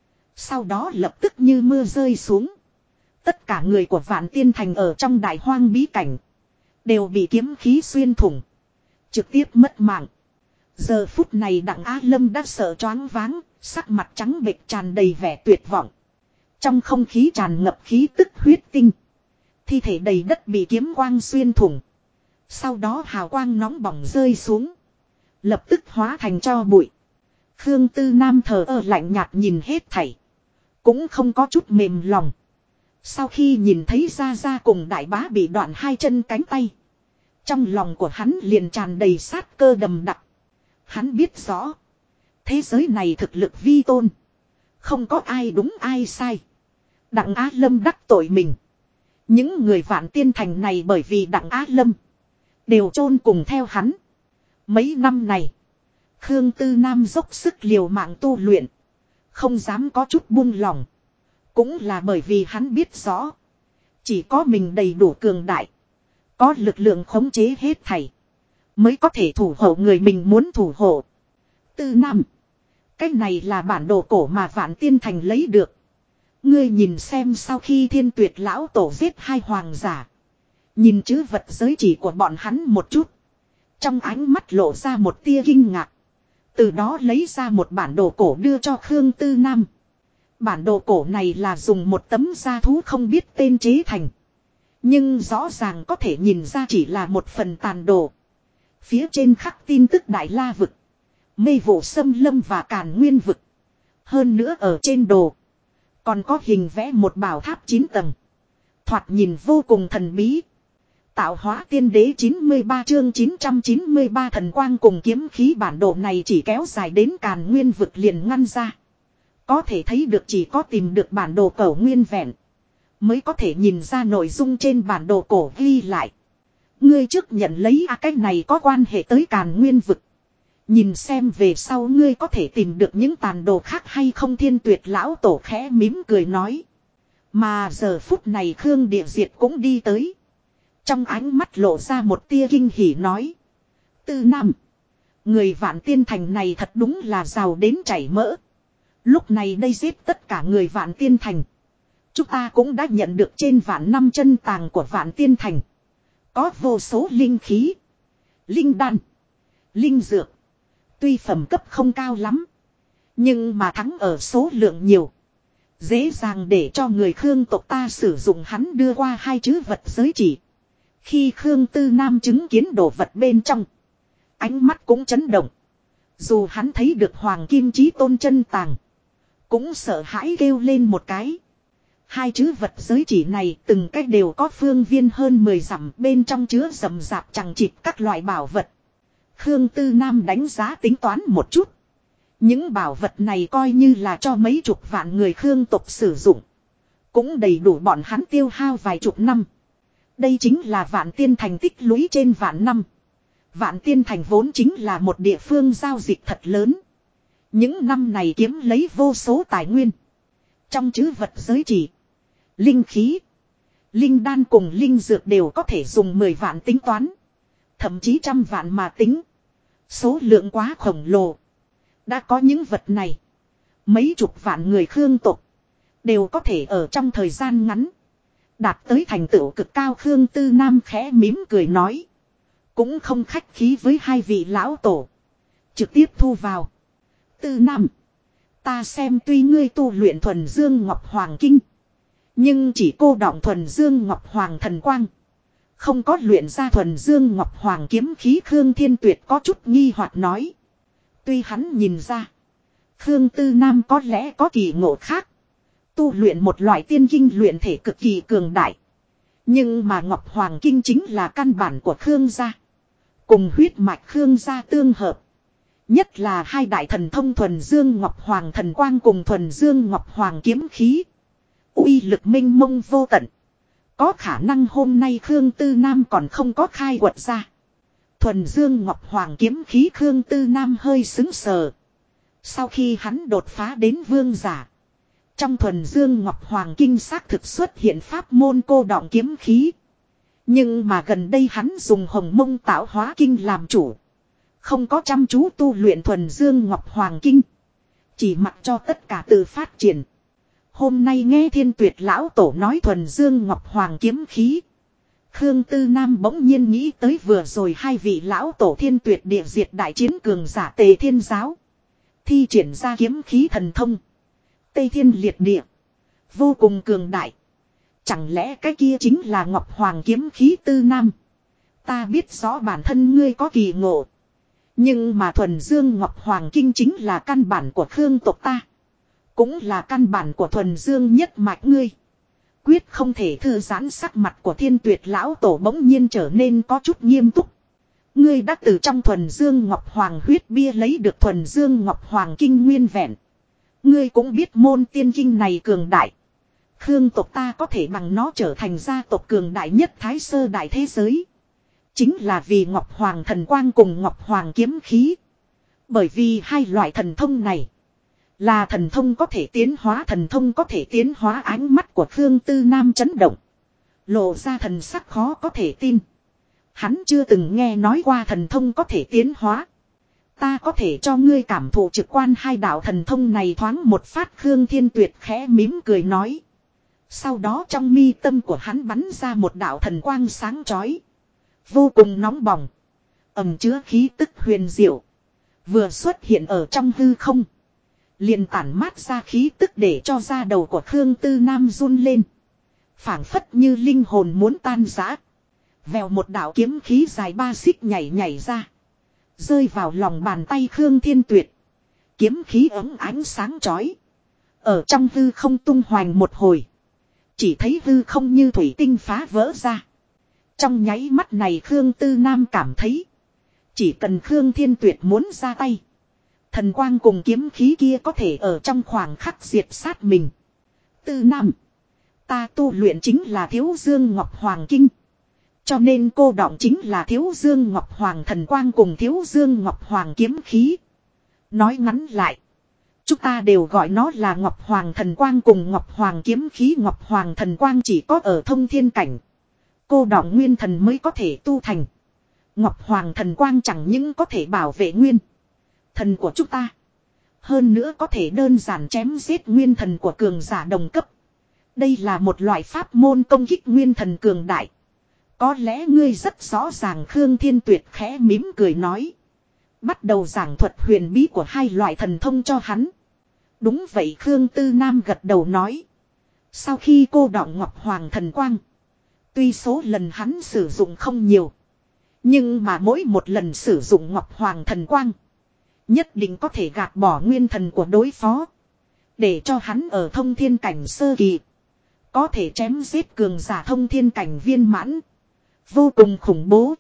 Sau đó lập tức như mưa rơi xuống. Tất cả người của Vạn Tiên Thành ở trong đại hoang bí cảnh. Đều bị kiếm khí xuyên thủng. Trực tiếp mất mạng. Giờ phút này Đặng Á Lâm đã sợ choáng váng. Sắc mặt trắng bệch tràn đầy vẻ tuyệt vọng. Trong không khí tràn ngập khí tức huyết tinh. Thi thể đầy đất bị kiếm quang xuyên thủng. Sau đó hào quang nóng bỏng rơi xuống. Lập tức hóa thành tro bụi. Khương Tư Nam thờ ơ lạnh nhạt nhìn hết thảy. Cũng không có chút mềm lòng. Sau khi nhìn thấy Gia Gia cùng đại bá bị đoạn hai chân cánh tay. Trong lòng của hắn liền tràn đầy sát cơ đầm đặc. Hắn biết rõ. Thế giới này thực lực vi tôn. Không có ai đúng ai sai. Đặng Á Lâm đắc tội mình. Những người Vạn Tiên Thành này bởi vì Đặng Á Lâm. Đều chôn cùng theo hắn. Mấy năm này. Khương Tư Nam dốc sức liều mạng tu luyện. Không dám có chút buông lòng. Cũng là bởi vì hắn biết rõ. Chỉ có mình đầy đủ cường đại. Có lực lượng khống chế hết thảy. Mới có thể thủ hộ người mình muốn thủ hộ. Tư Nam. Cái này là bản đồ cổ mà Vạn Tiên Thành lấy được. Ngươi nhìn xem sau khi Thiên Tuyệt lão tổ giết hai hoàng giả. Nhìn chữ vật giới chỉ của bọn hắn một chút. Trong ánh mắt lộ ra một tia kinh ngạc. Từ đó lấy ra một bản đồ cổ đưa cho Khương Tư Nam. Bản đồ cổ này là dùng một tấm da thú không biết tên chế thành. Nhưng rõ ràng có thể nhìn ra chỉ là một phần tàn đồ. Phía trên khắc tin tức Đại La vực, Mê Vụ Xâm Lâm và Càn Nguyên vực. Hơn nữa ở trên đồ còn có hình vẽ một bảo tháp 9 tầng. Thoạt nhìn vô cùng thần bí. Tạo hóa tiên đế 93 chương 993 thần quang cùng kiếm khí bản đồ này chỉ kéo dài đến Càn Nguyên vực liền ngăn ra. Có thể thấy được chỉ có tìm được bản đồ cổ nguyên vẹn mới có thể nhìn ra nội dung trên bản đồ cổ ghi lại. Ngươi trước nhận lấy cái này có quan hệ tới Càn Nguyên vực. Nhìn xem về sau ngươi có thể tìm được những tàn đồ khác hay không. Thiên Tuyệt lão tổ khẽ mím cười nói. Mà giờ phút này Khương Địa Diệt cũng đi tới. Trong ánh mắt lộ ra một tia kinh hỉ nói. Tư Nam, người Vạn Tiên Thành này thật đúng là giàu đến chảy mỡ. Lúc này đây giết tất cả người Vạn Tiên Thành. Chúng ta cũng đã nhận được trên vạn năm chân tàng của Vạn Tiên Thành. Có vô số linh khí, linh đan, linh dược. Tuy phẩm cấp không cao lắm, nhưng mà thắng ở số lượng nhiều. Dễ dàng để cho người Khương tộc ta sử dụng. Hắn đưa qua 2 chữ vật giới chỉ. Khi Khương Tư Nam chứng kiến đồ vật bên trong, ánh mắt cũng chấn động. Dù hắn thấy được Hoàng Kim Chí Tôn chân tàng, cũng sợ hãi kêu lên một cái. 2 chữ vật giới chỉ này từng cách đều có phương viên hơn 10 dặm, bên trong chứa rậm rạp chằng chịt các loại bảo vật. Khương Tư Nam đánh giá tính toán một chút. Những bảo vật này coi như là cho mấy chục vạn người Khương tộc sử dụng, cũng đầy đủ bọn hắn tiêu hao vài chục năm. Đây chính là Vạn Tiên Thành tích lũy trên vạn năm. Vạn Tiên Thành vốn chính là một địa phương giao dịch thật lớn. Những năm này kiếm lấy vô số tài nguyên. Trong trữ vật giới chỉ, linh khí, linh đan cùng linh dược đều có thể dùng 10 vạn tính toán. Thậm chí 100 vạn mà tính. Số lượng quá khổng lồ. Đã có những vật này, mấy chục vạn người Khương tộc đều có thể ở trong thời gian ngắn đạt tới thành tựu cực cao. Khương Tư Nam khẽ mím cười nói. Cũng không khách khí với 2 vị lão tổ, trực tiếp thu vào. Tư Nam, ta xem tuy ngươi tu luyện thuần dương Ngọc Hoàng Kinh, nhưng chỉ cô đọng thuần dương Ngọc Hoàng thần quang, không có luyện ra thuần dương Ngọc Hoàng kiếm khí. Khương Thiên Tuyệt có chút nghi hoặc nói. Tuy hắn nhìn ra Khương Tư Nam có lẽ có kỳ ngộ khác, tu luyện một loại tiên kinh luyện thể cực kỳ cường đại. Nhưng mà Ngọc Hoàng Kinh chính là căn bản của Khương gia, cùng huyết mạch Khương gia tương hợp. Nhất là 2 đại thần thông thuần dương Ngọc Hoàng thần quang cùng thuần dương Ngọc Hoàng kiếm khí, uy lực minh mông vô tận. Có khả năng hôm nay Khương Tư Nam còn không có khai quật ra. Thuần dương Ngọc Hoàng kiếm khí. Khương Tư Nam hơi sững sờ. Sau khi hắn đột phá đến vương giả, trong thuần dương Ngọc Hoàng kinh xác thực xuất hiện pháp môn cô đọng kiếm khí. Nhưng mà gần đây hắn dùng Hồng Mông Tạo Hóa Kinh làm chủ, không có chăm chú tu luyện thuần dương Ngọc Hoàng kinh, chỉ mặc cho tất cả tự phát triển. Hôm nay nghe Thiên Tuyệt lão tổ nói thuần dương Ngọc Hoàng kiếm khí, Khương Tư Nam bỗng nhiên nghĩ tới vừa rồi 2 vị lão tổ Thiên Tuyệt địa diệt đại chiến cường giả Tề Thiên giáo, thi triển ra kiếm khí thần thông Tây Thiên liệt địa, vô cùng cường đại. Chẳng lẽ cái kia chính là Ngọc Hoàng kiếm khí? Tư Nam, ta biết rõ bản thân ngươi có kỳ ngộ, nhưng mà thuần dương Ngọc Hoàng kinh chính là căn bản của Khương tộc ta, cũng là căn bản của thuần dương nhất mạch ngươi, quyết không thể thư giãn. Sắc mặt của Thiên Tuyệt lão tổ bỗng nhiên trở nên có chút nghiêm túc. Ngươi đã từ trong thuần dương Ngọc Hoàng huyết bia lấy được thuần dương Ngọc Hoàng kinh nguyên vẹn. Ngươi cũng biết môn tiên kinh này cường đại. Khương tộc ta có thể bằng nó trở thành gia tộc cường đại nhất Thái Sơ đại thế giới, chính là vì Ngọc Hoàng thần quang cùng Ngọc Hoàng kiếm khí. Bởi vì 2 loại thần thông này là thần thông có thể tiến hóa. Thần thông có thể tiến hóa. Ánh mắt của Khương Tư Nam chấn động, lộ ra thần sắc khó có thể tin. Hắn chưa từng nghe nói qua thần thông có thể tiến hóa. Ta có thể cho ngươi cảm thụ trực quan 2 đạo thần thông này thoáng một phát. Khương Thiên Tuyệt khẽ mím cười nói. Sau đó trong mi tâm của hắn bắn ra một đạo thần quang sáng chói, vô cùng nóng bỏng, ẩn chứa khí tức huyền diệu, vừa xuất hiện ở trong hư không, liền tản mát ra khí tức để cho da đầu của Khương Tư Nam run lên. Phảng phất như linh hồn muốn tan rã. Vèo một đạo kiếm khí dài 3 xích nhảy ra. Rơi vào lòng bàn tay Khương Thiên Tuyệt. Kiếm khí ấm ánh sáng chói. Ở trong hư không tung hoành một hồi. Chỉ thấy hư không như thủy tinh phá vỡ ra. Trong nháy mắt này Khương Tư Nam cảm thấy. Chỉ cần Khương Thiên Tuyệt muốn ra tay. Thần quang cùng kiếm khí kia có thể ở trong khoảng khắc diệt sát mình. Tư Nam. Ta tu luyện chính là Thiếu Dương Ngọc Hoàng Kinh. Cho nên cô đọng chính là Thiếu Dương Ngọc Hoàng thần quang cùng Thiếu Dương Ngọc Hoàng kiếm khí. Nói ngắn lại. Chúng ta đều gọi nó là Ngọc Hoàng thần quang cùng Ngọc Hoàng kiếm khí. Ngọc Hoàng thần quang chỉ có ở thông thiên cảnh. Cô đọng nguyên thần mới có thể tu thành. Ngọc Hoàng thần quang chẳng những có thể bảo vệ nguyên thần của chúng ta. Hơn nữa có thể đơn giản chém giết nguyên thần của cường giả đồng cấp. Đây là một loại pháp môn công kích nguyên thần cường đại. Có lẽ ngươi rất rõ ràng. Khương Thiên Tuyệt khẽ mỉm cười nói. Bắt đầu giảng thuật huyền bí của hai loại thần thông cho hắn. Đúng vậy, Khương Tư Nam gật đầu nói. Sau khi cô đọng Ngọc Hoàng thần quang. Tuy số lần hắn sử dụng không nhiều. Nhưng mà mỗi một lần sử dụng Ngọc Hoàng thần quang. Nhất định có thể gạt bỏ nguyên thần của đối phó. Để cho hắn ở thông thiên cảnh sơ kỳ. Có thể chém giết cường giả thông thiên cảnh viên mãn. Vô cùng khủng bố.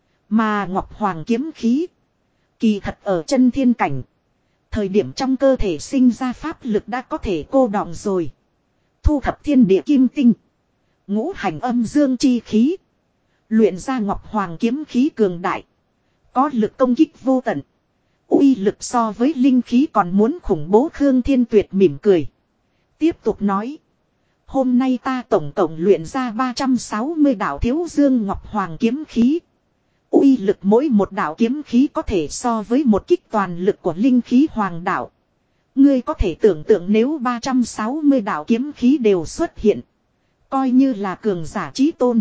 Mà Ngọc Hoàng kiếm khí. Kỳ thật ở chân thiên cảnh. Thời điểm trong cơ thể sinh ra pháp lực đã có thể cô đọng rồi. Thu thập thiên địa kim tinh. Ngũ hành âm dương chi khí. Luyện ra Ngọc Hoàng kiếm khí cường đại. Có lực công kích vô tận. Uy lực so với linh khí còn muốn khủng bố. Khương Thiên Tuyệt mỉm cười. Tiếp tục nói. Hôm nay ta tổng cộng luyện ra 360 đạo Thiếu Dương Ngọc Hoàng kiếm khí. Uy lực mỗi một đạo kiếm khí có thể so với một kích toàn lực của linh khí hoàng đạo. Ngươi có thể tưởng tượng nếu 360 đạo kiếm khí đều xuất hiện. Coi như là cường giả chí tôn.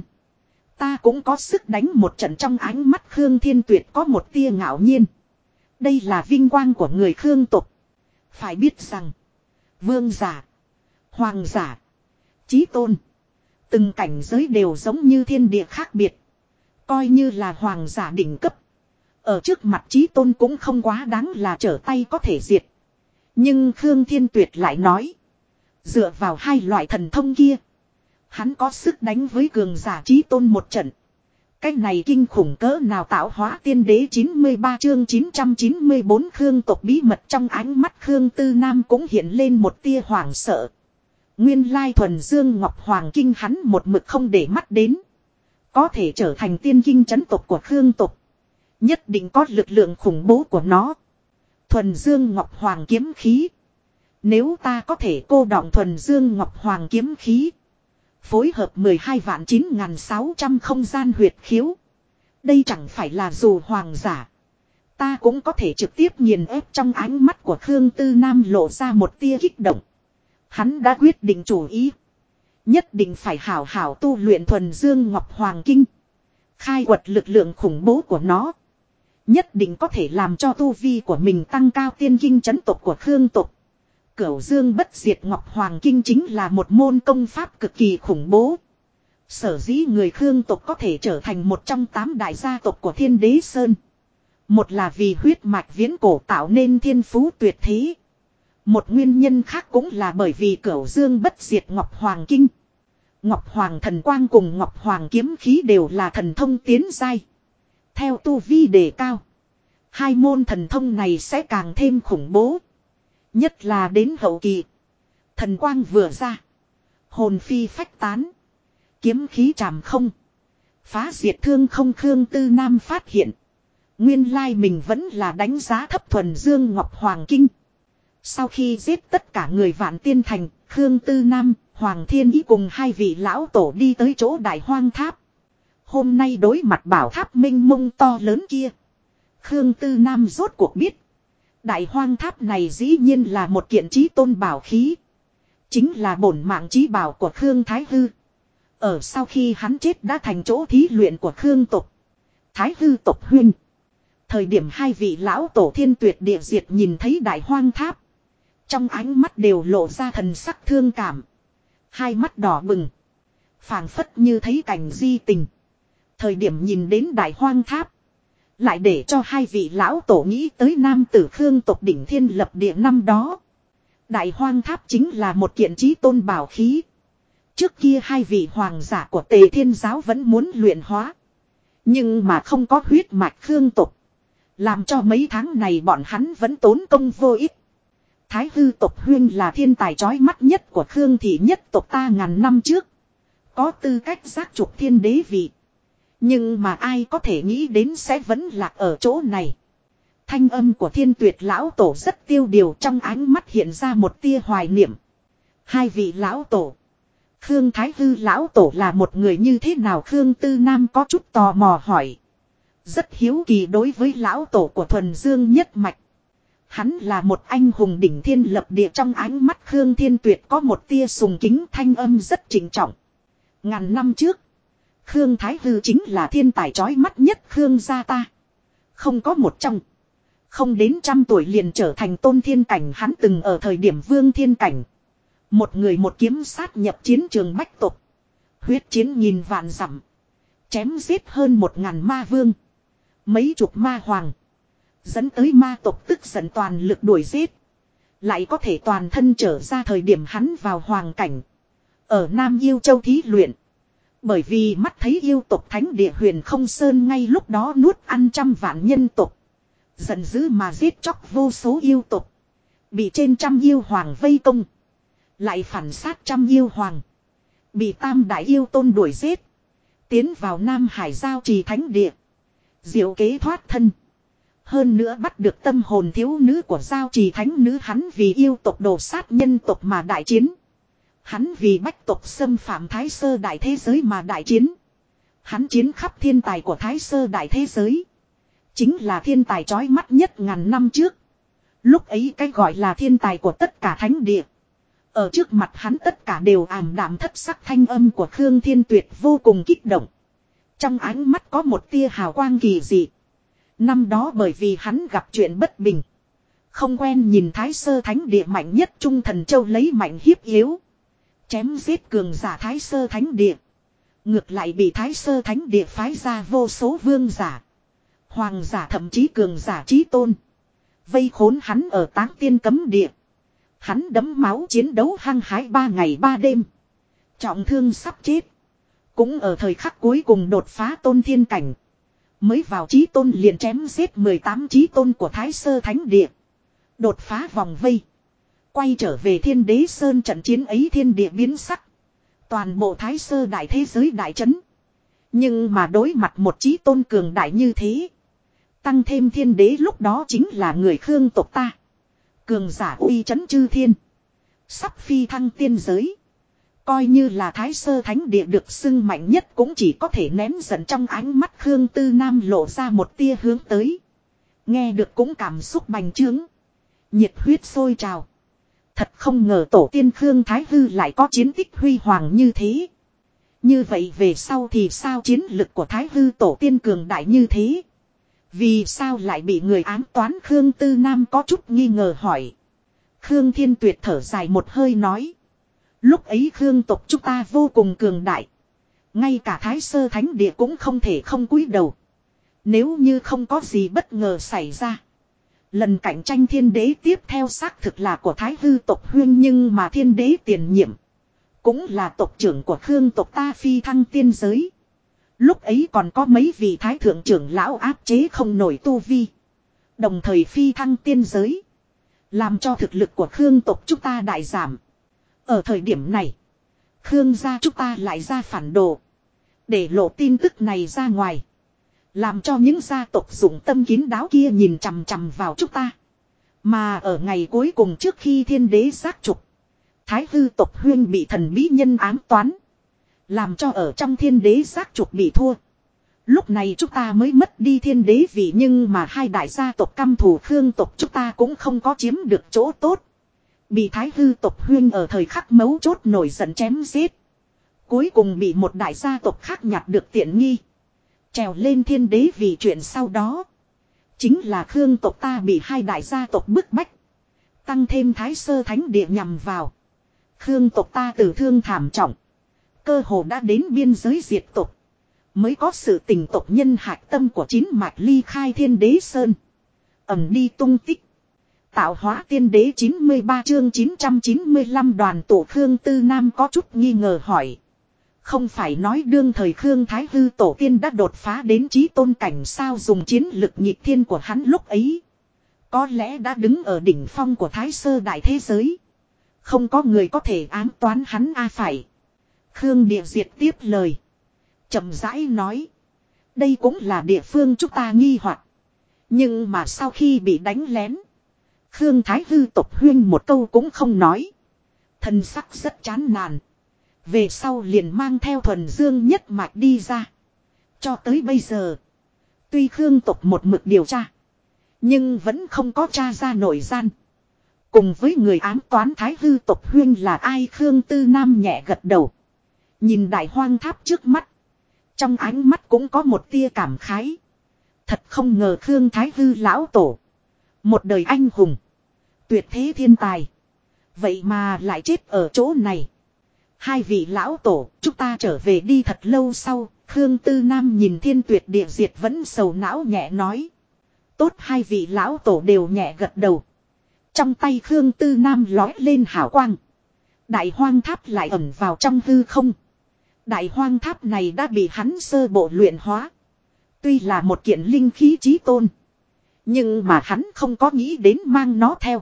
Ta cũng có sức đánh một trận. Trong ánh mắt Khương Thiên Tuyệt có một tia ngạo nhiên. Đây là vinh quang của người Khương tộc. Phải biết rằng. Vương giả. Hoàng giả. Chí tôn. Từng cảnh giới đều giống như thiên địa khác biệt. Coi như là hoàng giả đỉnh cấp. Ở trước mặt chí tôn cũng không quá đáng là trở tay có thể diệt. Nhưng Khương Thiên Tuyệt lại nói. Dựa vào hai loại thần thông kia. Hắn có sức đánh với cường giả chí tôn một trận. Cái này kinh khủng cỡ nào. Tạo hóa tiên đế 93 chương 994 Khương tộc bí mật. Trong ánh mắt Khương Tư Nam cũng hiện lên một tia hoảng sợ. Nguyên lai thuần dương Ngọc Hoàng kinh hắn một mực không để mắt đến. Có thể trở thành tiên kinh chấn tộc của Khương tộc. Nhất định có lực lượng khủng bố của nó. Thuần dương Ngọc Hoàng kiếm khí. Nếu ta có thể cô đọng thuần dương Ngọc Hoàng kiếm khí. Phối hợp 12.9600 không gian huyệt khiếu. Đây chẳng phải là dù hoàng giả. Ta cũng có thể trực tiếp nghiền ép. Trong ánh mắt của Khương Tư Nam lộ ra một tia kích động. Hắn đã quyết định chủ ý. Nhất định phải hảo hảo tu luyện thuần dương Ngọc Hoàng kinh. Khai quật lực lượng khủng bố của nó. Nhất định có thể làm cho tu vi của mình tăng cao. Tiên kinh chấn tộc của Khương tộc. Cửu Dương bất diệt Ngọc Hoàng kinh chính là một môn công pháp cực kỳ khủng bố. Sở dĩ người Khương tộc có thể trở thành một trong 8 đại gia tộc của Thiên Đế Sơn. Một là vì huyết mạch viễn cổ tạo nên thiên phú tuyệt thế. Một nguyên nhân khác cũng là bởi vì Cửu Dương bất diệt Ngọc Hoàng kinh. Ngọc Hoàng thần quang cùng Ngọc Hoàng kiếm khí đều là thần thông tiến giai. Theo tu vi đề cao, hai môn thần thông này sẽ càng thêm khủng bố. Nhất là đến hậu kỳ. Thần quang vừa ra. Hồn phi phách tán. Kiếm khí trảm không. Phá diệt thương không. Khương Tư Nam phát hiện. Nguyên lai mình vẫn là đánh giá thấp thuần dương Ngọc Hoàng kinh. Sau khi giết tất cả người Vạn Tiên Thành. Khương Tư Nam, Hoàng Thiên Ý cùng hai vị lão tổ đi tới chỗ Đại Hoang Tháp. Hôm nay đối mặt bảo tháp minh mông to lớn kia. Khương Tư Nam rốt cuộc biết. Đại Hoang Tháp này dĩ nhiên là một kiện chí tôn bảo khí. Chính là bổn mạng chí bảo của Khương Thái Hư. Ở sau khi hắn chết đã thành chỗ thí luyện của Khương tộc. Thái Hư tộc huynh. Thời điểm hai vị lão tổ Thiên Tuyệt Địa Diệt nhìn thấy Đại Hoang Tháp. Trong ánh mắt đều lộ ra thần sắc thương cảm. Hai mắt đỏ bừng. Phảng phất như thấy cảnh di tình. Thời điểm nhìn đến Đại Hoang Tháp. Lại để cho hai vị lão tổ nghĩ tới nam tử Khương tộc đỉnh thiên lập địa năm đó. Đại Hoang Tháp chính là một kiện chí tôn bảo khí. Trước kia hai vị hoàng giả của Tề Thiên Giáo vẫn muốn luyện hóa. Nhưng mà không có huyết mạch Khương tộc. Làm cho mấy tháng này bọn hắn vẫn tốn công vô ích. Thái hư tộc Huyên là thiên tài chói mắt nhất của Khương thị nhất tộc ta ngàn năm trước. Có tư cách giác trục thiên đế vị. Nhưng mà ai có thể nghĩ đến sẽ vẫn lạc ở chỗ này. Thanh âm của Thiên Tuyệt lão tổ rất tiêu điều, trong ánh mắt hiện ra một tia hoài niệm. Hai vị lão tổ. Khương Thái hư lão tổ là một người như thế nào? Khương Tư Nam có chút tò mò hỏi. Rất hiếu kỳ đối với lão tổ của Thuần Dương nhất mạch. Hắn là một anh hùng đỉnh thiên lập địa, trong ánh mắt Khương Thiên Tuyệt có một tia sùng kính, thanh âm rất trịnh trọng. Ngàn năm trước, Khương Thái hư chính là thiên tài chói mắt nhất Khương gia ta. Không có một trong. Không đến 100 tuổi liền trở thành tôn thiên cảnh, hắn từng ở thời điểm vương thiên cảnh. Một người một kiếm sát nhập chiến trường bách tộc. Huyết chiến nghìn vạn dặm. Chém giết hơn 1000 ma vương. Mấy chục ma hoàng. Dẫn tới ma tộc tức giận toàn lực đuổi giết. Lại có thể toàn thân trở ra thời điểm hắn vào hoàng cảnh. Ở Nam Yêu Châu thí luyện. Bởi vì mắt thấy yêu tộc thánh địa Huyền Không Sơn ngay lúc đó nuốt ăn 100 vạn nhân tộc. Giận dữ mà giết chóc vô số yêu tộc. Bị trên 100 yêu hoàng vây công. Lại phản sát 100 yêu hoàng. Bị tam đại yêu tôn đuổi giết. Tiến vào Nam Hải giao trì thánh địa. Diệu kế thoát thân. Hơn nữa bắt được tâm hồn thiếu nữ của giao trì thánh nữ, hắn vì yêu tộc đổ sát nhân tộc mà đại chiến. Hắn vì bách tộc xâm phạm Thái Sơ đại thế giới mà đại chiến. Hắn chiến khắp thiên tài của Thái Sơ đại thế giới. Chính là thiên tài chói mắt nhất ngàn năm trước. Lúc ấy cái gọi là thiên tài của tất cả thánh địa. Ở trước mặt hắn tất cả đều ảm đạm thất sắc, thanh âm của Khương Thiên Tuyệt vô cùng kích động. Trong ánh mắt có một tia hào quang kỳ dị. Năm đó bởi vì hắn gặp chuyện bất bình. Không quen nhìn Thái Sơ thánh địa mạnh nhất Trung Thần Châu lấy mạnh hiếp yếu. Chém giết cường giả Thái Sơ thánh địa. Ngược lại bị Thái Sơ thánh địa phái ra vô số vương giả. Hoàng giả thậm chí cường giả chí tôn. Vây khốn hắn ở Táng Tiên cấm địa. Hắn đấm máu chiến đấu hăng hái 3 ngày 3 đêm. Trọng thương sắp chết. Cũng ở thời khắc cuối cùng đột phá tôn thiên cảnh. Mới vào chí tôn liền chém giết 18 chí tôn của Thái Sơ thánh địa. Đột phá vòng vây. Quay trở về Thiên Đế Sơn, trận chiến ấy thiên địa biến sắc. Toàn bộ Thái Sơ đại thế giới đại chấn. Nhưng mà đối mặt một chí tôn cường đại như thế. Tăng thêm thiên đế lúc đó chính là người Khương tộc ta. Cường giả uy chấn chư thiên. Sắp phi thăng tiên giới. Coi như là Thái Sơ thánh địa được xưng mạnh nhất cũng chỉ có thể nén giận, trong ánh mắt Khương Tư Nam lộ ra một tia hướng tới. Nghe được cũng cảm xúc bành trướng. Nhiệt huyết sôi trào. Thật không ngờ tổ tiên Khương Thái hư lại có chiến tích huy hoàng như thế. Như vậy về sau thì sao? Chiến lực của Thái hư tổ tiên cường đại như thế. Vì sao lại bị người ám toán? Khương Tư Nam có chút nghi ngờ hỏi. Khương Thiên Tuyệt thở dài một hơi nói. Lúc ấy Khương tộc chúng ta vô cùng cường đại. Ngay cả Thái Sơ thánh địa cũng không thể không cúi đầu. Nếu như không có gì bất ngờ xảy ra. Lần cạnh tranh thiên đế tiếp theo xác thực là của Thái hư tộc Huyên, nhưng mà thiên đế tiền nhiệm. Cũng là tộc trưởng của Khương tộc ta phi thăng tiên giới. Lúc ấy còn có mấy vị thái thượng trưởng lão áp chế không nổi tu vi. Đồng thời phi thăng tiên giới. Làm cho thực lực của Khương tộc chúng ta đại giảm. Ở thời điểm này, Khương gia chúng ta lại ra phản đồ. Để lộ tin tức này ra ngoài. Làm cho những gia tộc dụng tâm kín đáo kia nhìn chằm chằm vào chúng ta. Mà ở ngày cuối cùng trước khi thiên đế giác trục, Thái hư tộc Huyên bị thần bí nhân ám toán. Làm cho ở trong thiên đế giác trục bị thua. Lúc này chúng ta mới mất đi thiên đế vị, nhưng mà hai đại gia tộc căm thù Khương tộc chúng ta cũng không có chiếm được chỗ tốt. Bị Thái hư tộc Huyên ở thời khắc mấu chốt nổi giận chém giết. Cuối cùng bị một đại gia tộc khác nhặt được tiện nghi. Trèo lên thiên đế vì chuyện sau đó. Chính là Khương tộc ta bị hai đại gia tộc bức bách. Tăng thêm Thái Sơ Thánh Địa nhằm vào. Khương tộc ta tử thương thảm trọng. Cơ hồ đã đến biên giới diệt tộc. Mới có sự tình tộc nhân hạch tâm của chín mạch ly khai Thiên Đế Sơn. Ẩm đi tung tích. Tạo hóa tiên đế 93 chương 995 đoàn tổ Khương Tư Nam có chút nghi ngờ hỏi. Không phải nói đương thời Khương Thái Hư tổ tiên đã đột phá đến chí tôn cảnh sao, dùng chiến lực nhịp thiên của hắn lúc ấy. Có lẽ đã đứng ở đỉnh phong của Thái Sơ đại thế giới. Không có người có thể ám toán hắn phải. Khương Địa Diệt tiếp lời. Chậm rãi nói. Đây cũng là địa phương chúng ta nghi hoặc. Nhưng mà sau khi bị đánh lén. Khương Thái Hư tộc huyên một câu cũng không nói. Thân sắc rất chán nản. Về sau liền mang theo thuần dương nhất mạch đi ra. Cho tới bây giờ. Tuy Khương tộc một mực điều tra. Nhưng vẫn không có tra ra nội gian. Cùng với người ám toán Thái Hư tộc huyên là ai, Khương Tư Nam nhẹ gật đầu. Nhìn đại hoang tháp trước mắt. Trong ánh mắt cũng có một tia cảm khái. Thật không ngờ Khương Thái Hư lão tổ. Một đời anh hùng. Tuyệt thế thiên tài. Vậy mà lại chết ở chỗ này. Hai vị lão tổ, chúng ta trở về đi. Thật lâu sau, Khương Tư Nam nhìn Thiên Tuyệt Địa Diệt vẫn sầu não nhẹ nói. Tốt, hai vị lão tổ đều nhẹ gật đầu. Trong tay Khương Tư Nam lói lên hào quang. Đại hoang tháp lại ẩn vào trong hư không. Đại hoang tháp này đã bị hắn sơ bộ luyện hóa. Tuy là một kiện linh khí chí tôn. Nhưng mà hắn không có nghĩ đến mang nó theo.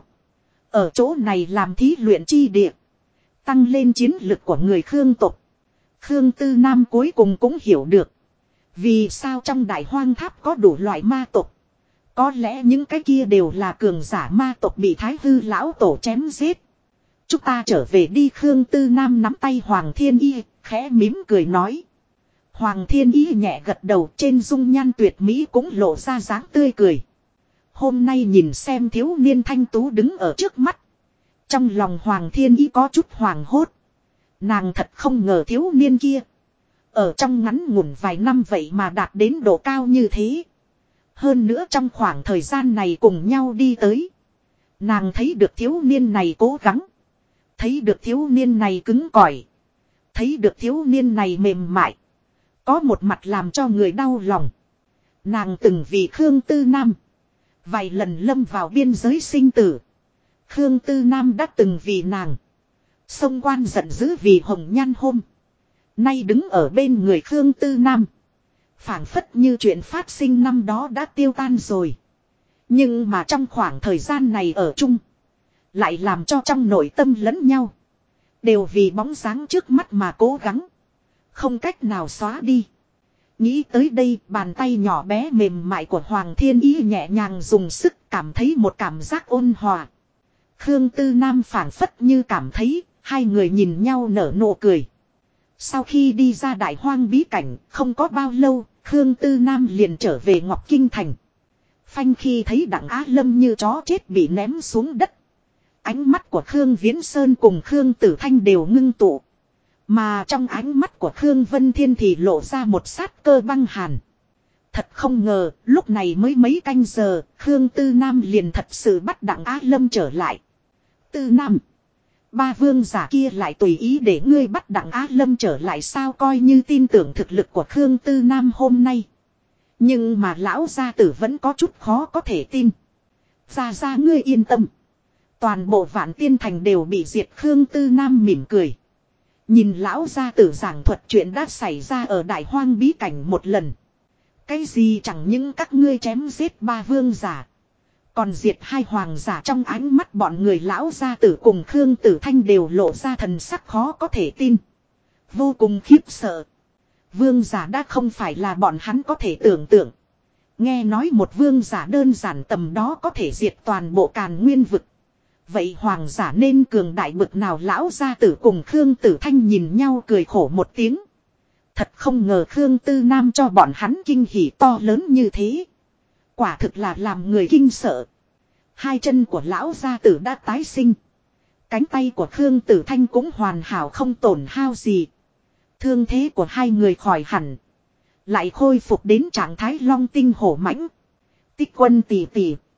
Ở chỗ này làm thí luyện chi địa. Tăng lên chiến lực của người Khương tộc. Khương Tư Nam cuối cùng cũng hiểu được. Vì sao trong đại hoang tháp có đủ loại ma tộc. Có lẽ những cái kia đều là cường giả ma tộc bị Thái Hư lão tổ chém giết. Chúng ta trở về đi. Khương Tư Nam nắm tay Hoàng Thiên Y, khẽ mím cười nói. Hoàng Thiên Y nhẹ gật đầu, trên dung nhan tuyệt mỹ cũng lộ ra dáng tươi cười. Hôm nay nhìn xem thiếu niên thanh tú đứng ở trước mắt. Trong lòng Hoàng Thiên Ý có chút hoàng hốt. Nàng thật không ngờ thiếu niên kia. Ở trong ngắn ngủn vài năm vậy mà đạt đến độ cao như thế. Hơn nữa trong khoảng thời gian này cùng nhau đi tới. Nàng thấy được thiếu niên này cố gắng. Thấy được thiếu niên này cứng cỏi. Thấy được thiếu niên này mềm mại. Có một mặt làm cho người đau lòng. Nàng từng vì Khương Tư Nam. Vài lần lâm vào biên giới sinh tử. Khương Tư Nam đã từng vì nàng. Sông quan giận dữ vì hồng nhan hôm. Nay đứng ở bên người Khương Tư Nam. Phảng phất như chuyện phát sinh năm đó đã tiêu tan rồi. Nhưng mà trong khoảng thời gian này ở chung. Lại làm cho trong nội tâm lẫn nhau. Đều vì bóng dáng trước mắt mà cố gắng. Không cách nào xóa đi. Nghĩ tới đây, bàn tay nhỏ bé mềm mại của Hoàng Thiên Ý nhẹ nhàng dùng sức, cảm thấy một cảm giác ôn hòa. Khương Tư Nam phảng phất như cảm thấy, hai người nhìn nhau nở nụ cười. Sau khi đi ra đại hoang bí cảnh, không có bao lâu, Khương Tư Nam liền trở về Ngọc Kinh Thành. Phanh khi thấy Đặng Á Lâm như chó chết bị ném xuống đất. Ánh mắt của Khương Viễn Sơn cùng Khương Tử Thanh đều ngưng tụ. Mà trong ánh mắt của Khương Vân Thiên thì lộ ra một sát cơ băng hàn. Thật không ngờ, lúc này mới mấy canh giờ, Khương Tư Nam liền thật sự bắt Đặng Á Lâm trở lại. Tư Nam, ba vương giả kia lại tùy ý để ngươi bắt Đặng Á Lâm trở lại sao, coi như tin tưởng thực lực của Khương Tư Nam hôm nay. Nhưng mà lão gia tử vẫn có chút khó có thể tin. Ra ngươi yên tâm. Toàn bộ Vạn Tiên Thành đều bị diệt. Khương Tư Nam mỉm cười. Nhìn lão gia tử giảng thuật chuyện đã xảy ra ở đại hoang bí cảnh một lần. Cái gì chẳng những các ngươi chém giết ba vương giả. Còn diệt hai hoàng giả, trong ánh mắt bọn người lão gia tử cùng Khương Tử Thanh đều lộ ra thần sắc khó có thể tin. Vô cùng khiếp sợ. Vương giả đã không phải là bọn hắn có thể tưởng tượng. Nghe nói một vương giả đơn giản tầm đó có thể diệt toàn bộ Càn Nguyên vực. Vậy hoàng giả nên cường đại bực nào, lão gia tử cùng Khương Tử Thanh nhìn nhau cười khổ một tiếng. Thật không ngờ Khương Tư Nam cho bọn hắn kinh hỉ to lớn như thế. Quả thực là làm người kinh sợ. Hai chân của lão gia tử đã tái sinh. Cánh tay của Khương Tử Thanh cũng hoàn hảo không tổn hao gì. Thương thế của hai người khỏi hẳn. Lại khôi phục đến trạng thái long tinh hổ mãnh. Tích Quân tỷ tỷ.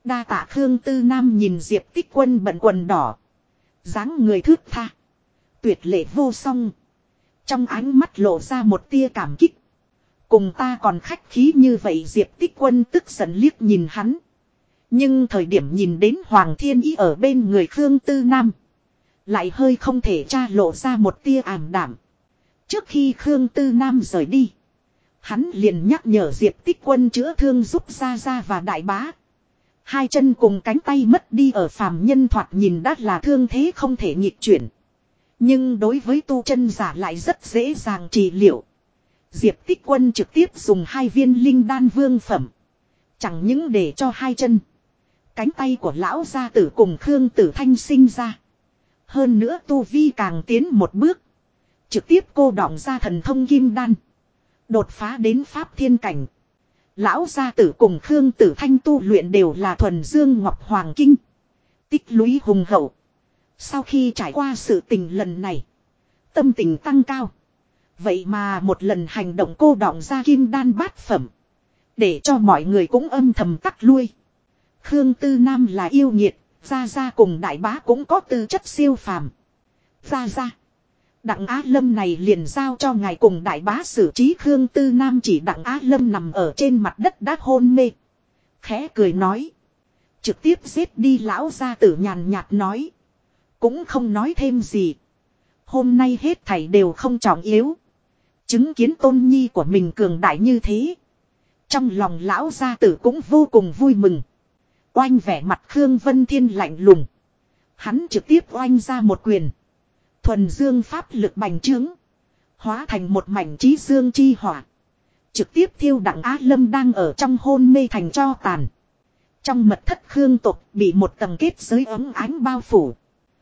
Đa tạ Khương Tư Nam nhìn Diệp Tích Quân bận quần đỏ. Dáng người thướt tha. Tuyệt lệ vô song. Trong ánh mắt lộ ra một tia cảm kích. Cùng ta còn khách khí như vậy Diệp Tích Quân tức giận liếc nhìn hắn. Nhưng thời điểm nhìn đến Hoàng Thiên Ý ở bên người Khương Tư Nam. Lại hơi không thể tra lộ ra một tia ảm đạm. Trước khi Khương Tư Nam rời đi. Hắn liền nhắc nhở Diệp Tích Quân chữa thương giúp Gia Gia và Đại Bá. Hai chân cùng cánh tay mất đi ở phàm nhân thoạt nhìn đã là thương thế không thể nghịch chuyển. Nhưng đối với tu chân giả lại rất dễ dàng trị liệu. Diệp Tích Quân trực tiếp dùng 2 viên linh đan vương phẩm. Chẳng những để cho hai chân. Cánh tay của lão gia tử cùng Khương Tử Thanh sinh ra. Hơn nữa tu vi càng tiến một bước. Trực tiếp cô đọng ra thần thông kim đan. Đột phá đến pháp thiên cảnh. Lão gia tử cùng Khương Tử Thanh tu luyện đều là thuần dương ngọc hoàng kinh. Tích lũy hùng hậu. Sau khi trải qua sự tình lần này. Tâm tình tăng cao. Vậy mà một lần hành động cô đọng ra kim đan bát phẩm. Để cho mọi người cũng âm thầm tắc lui. Khương Tư Nam là yêu nghiệt. Gia Gia cùng Đại Bá cũng có tư chất siêu phàm. Gia Gia. Đặng Á Lâm này liền giao cho ngài cùng Đại Bá xử trí. Khương Tư Nam chỉ Đặng Á Lâm nằm ở trên mặt đất đã hôn mê. Khẽ cười nói. Trực tiếp giết đi lão gia tử nhàn nhạt nói. Cũng không nói thêm gì. Hôm nay hết thảy đều không trọng yếu. Chứng kiến tôn nhi của mình cường đại như thế. Trong lòng lão gia tử cũng vô cùng vui mừng. Oanh vẻ mặt Khương Vân Thiên lạnh lùng. Hắn trực tiếp oanh ra một quyền. Thuần dương pháp lực bành trướng. Hóa thành một mảnh chí dương chi hỏa. Trực tiếp thiêu Đặng Á Lâm đang ở trong hôn mê thành tro tàn. Trong mật thất Khương tộc bị một tầng kết giới ấm ánh bao phủ.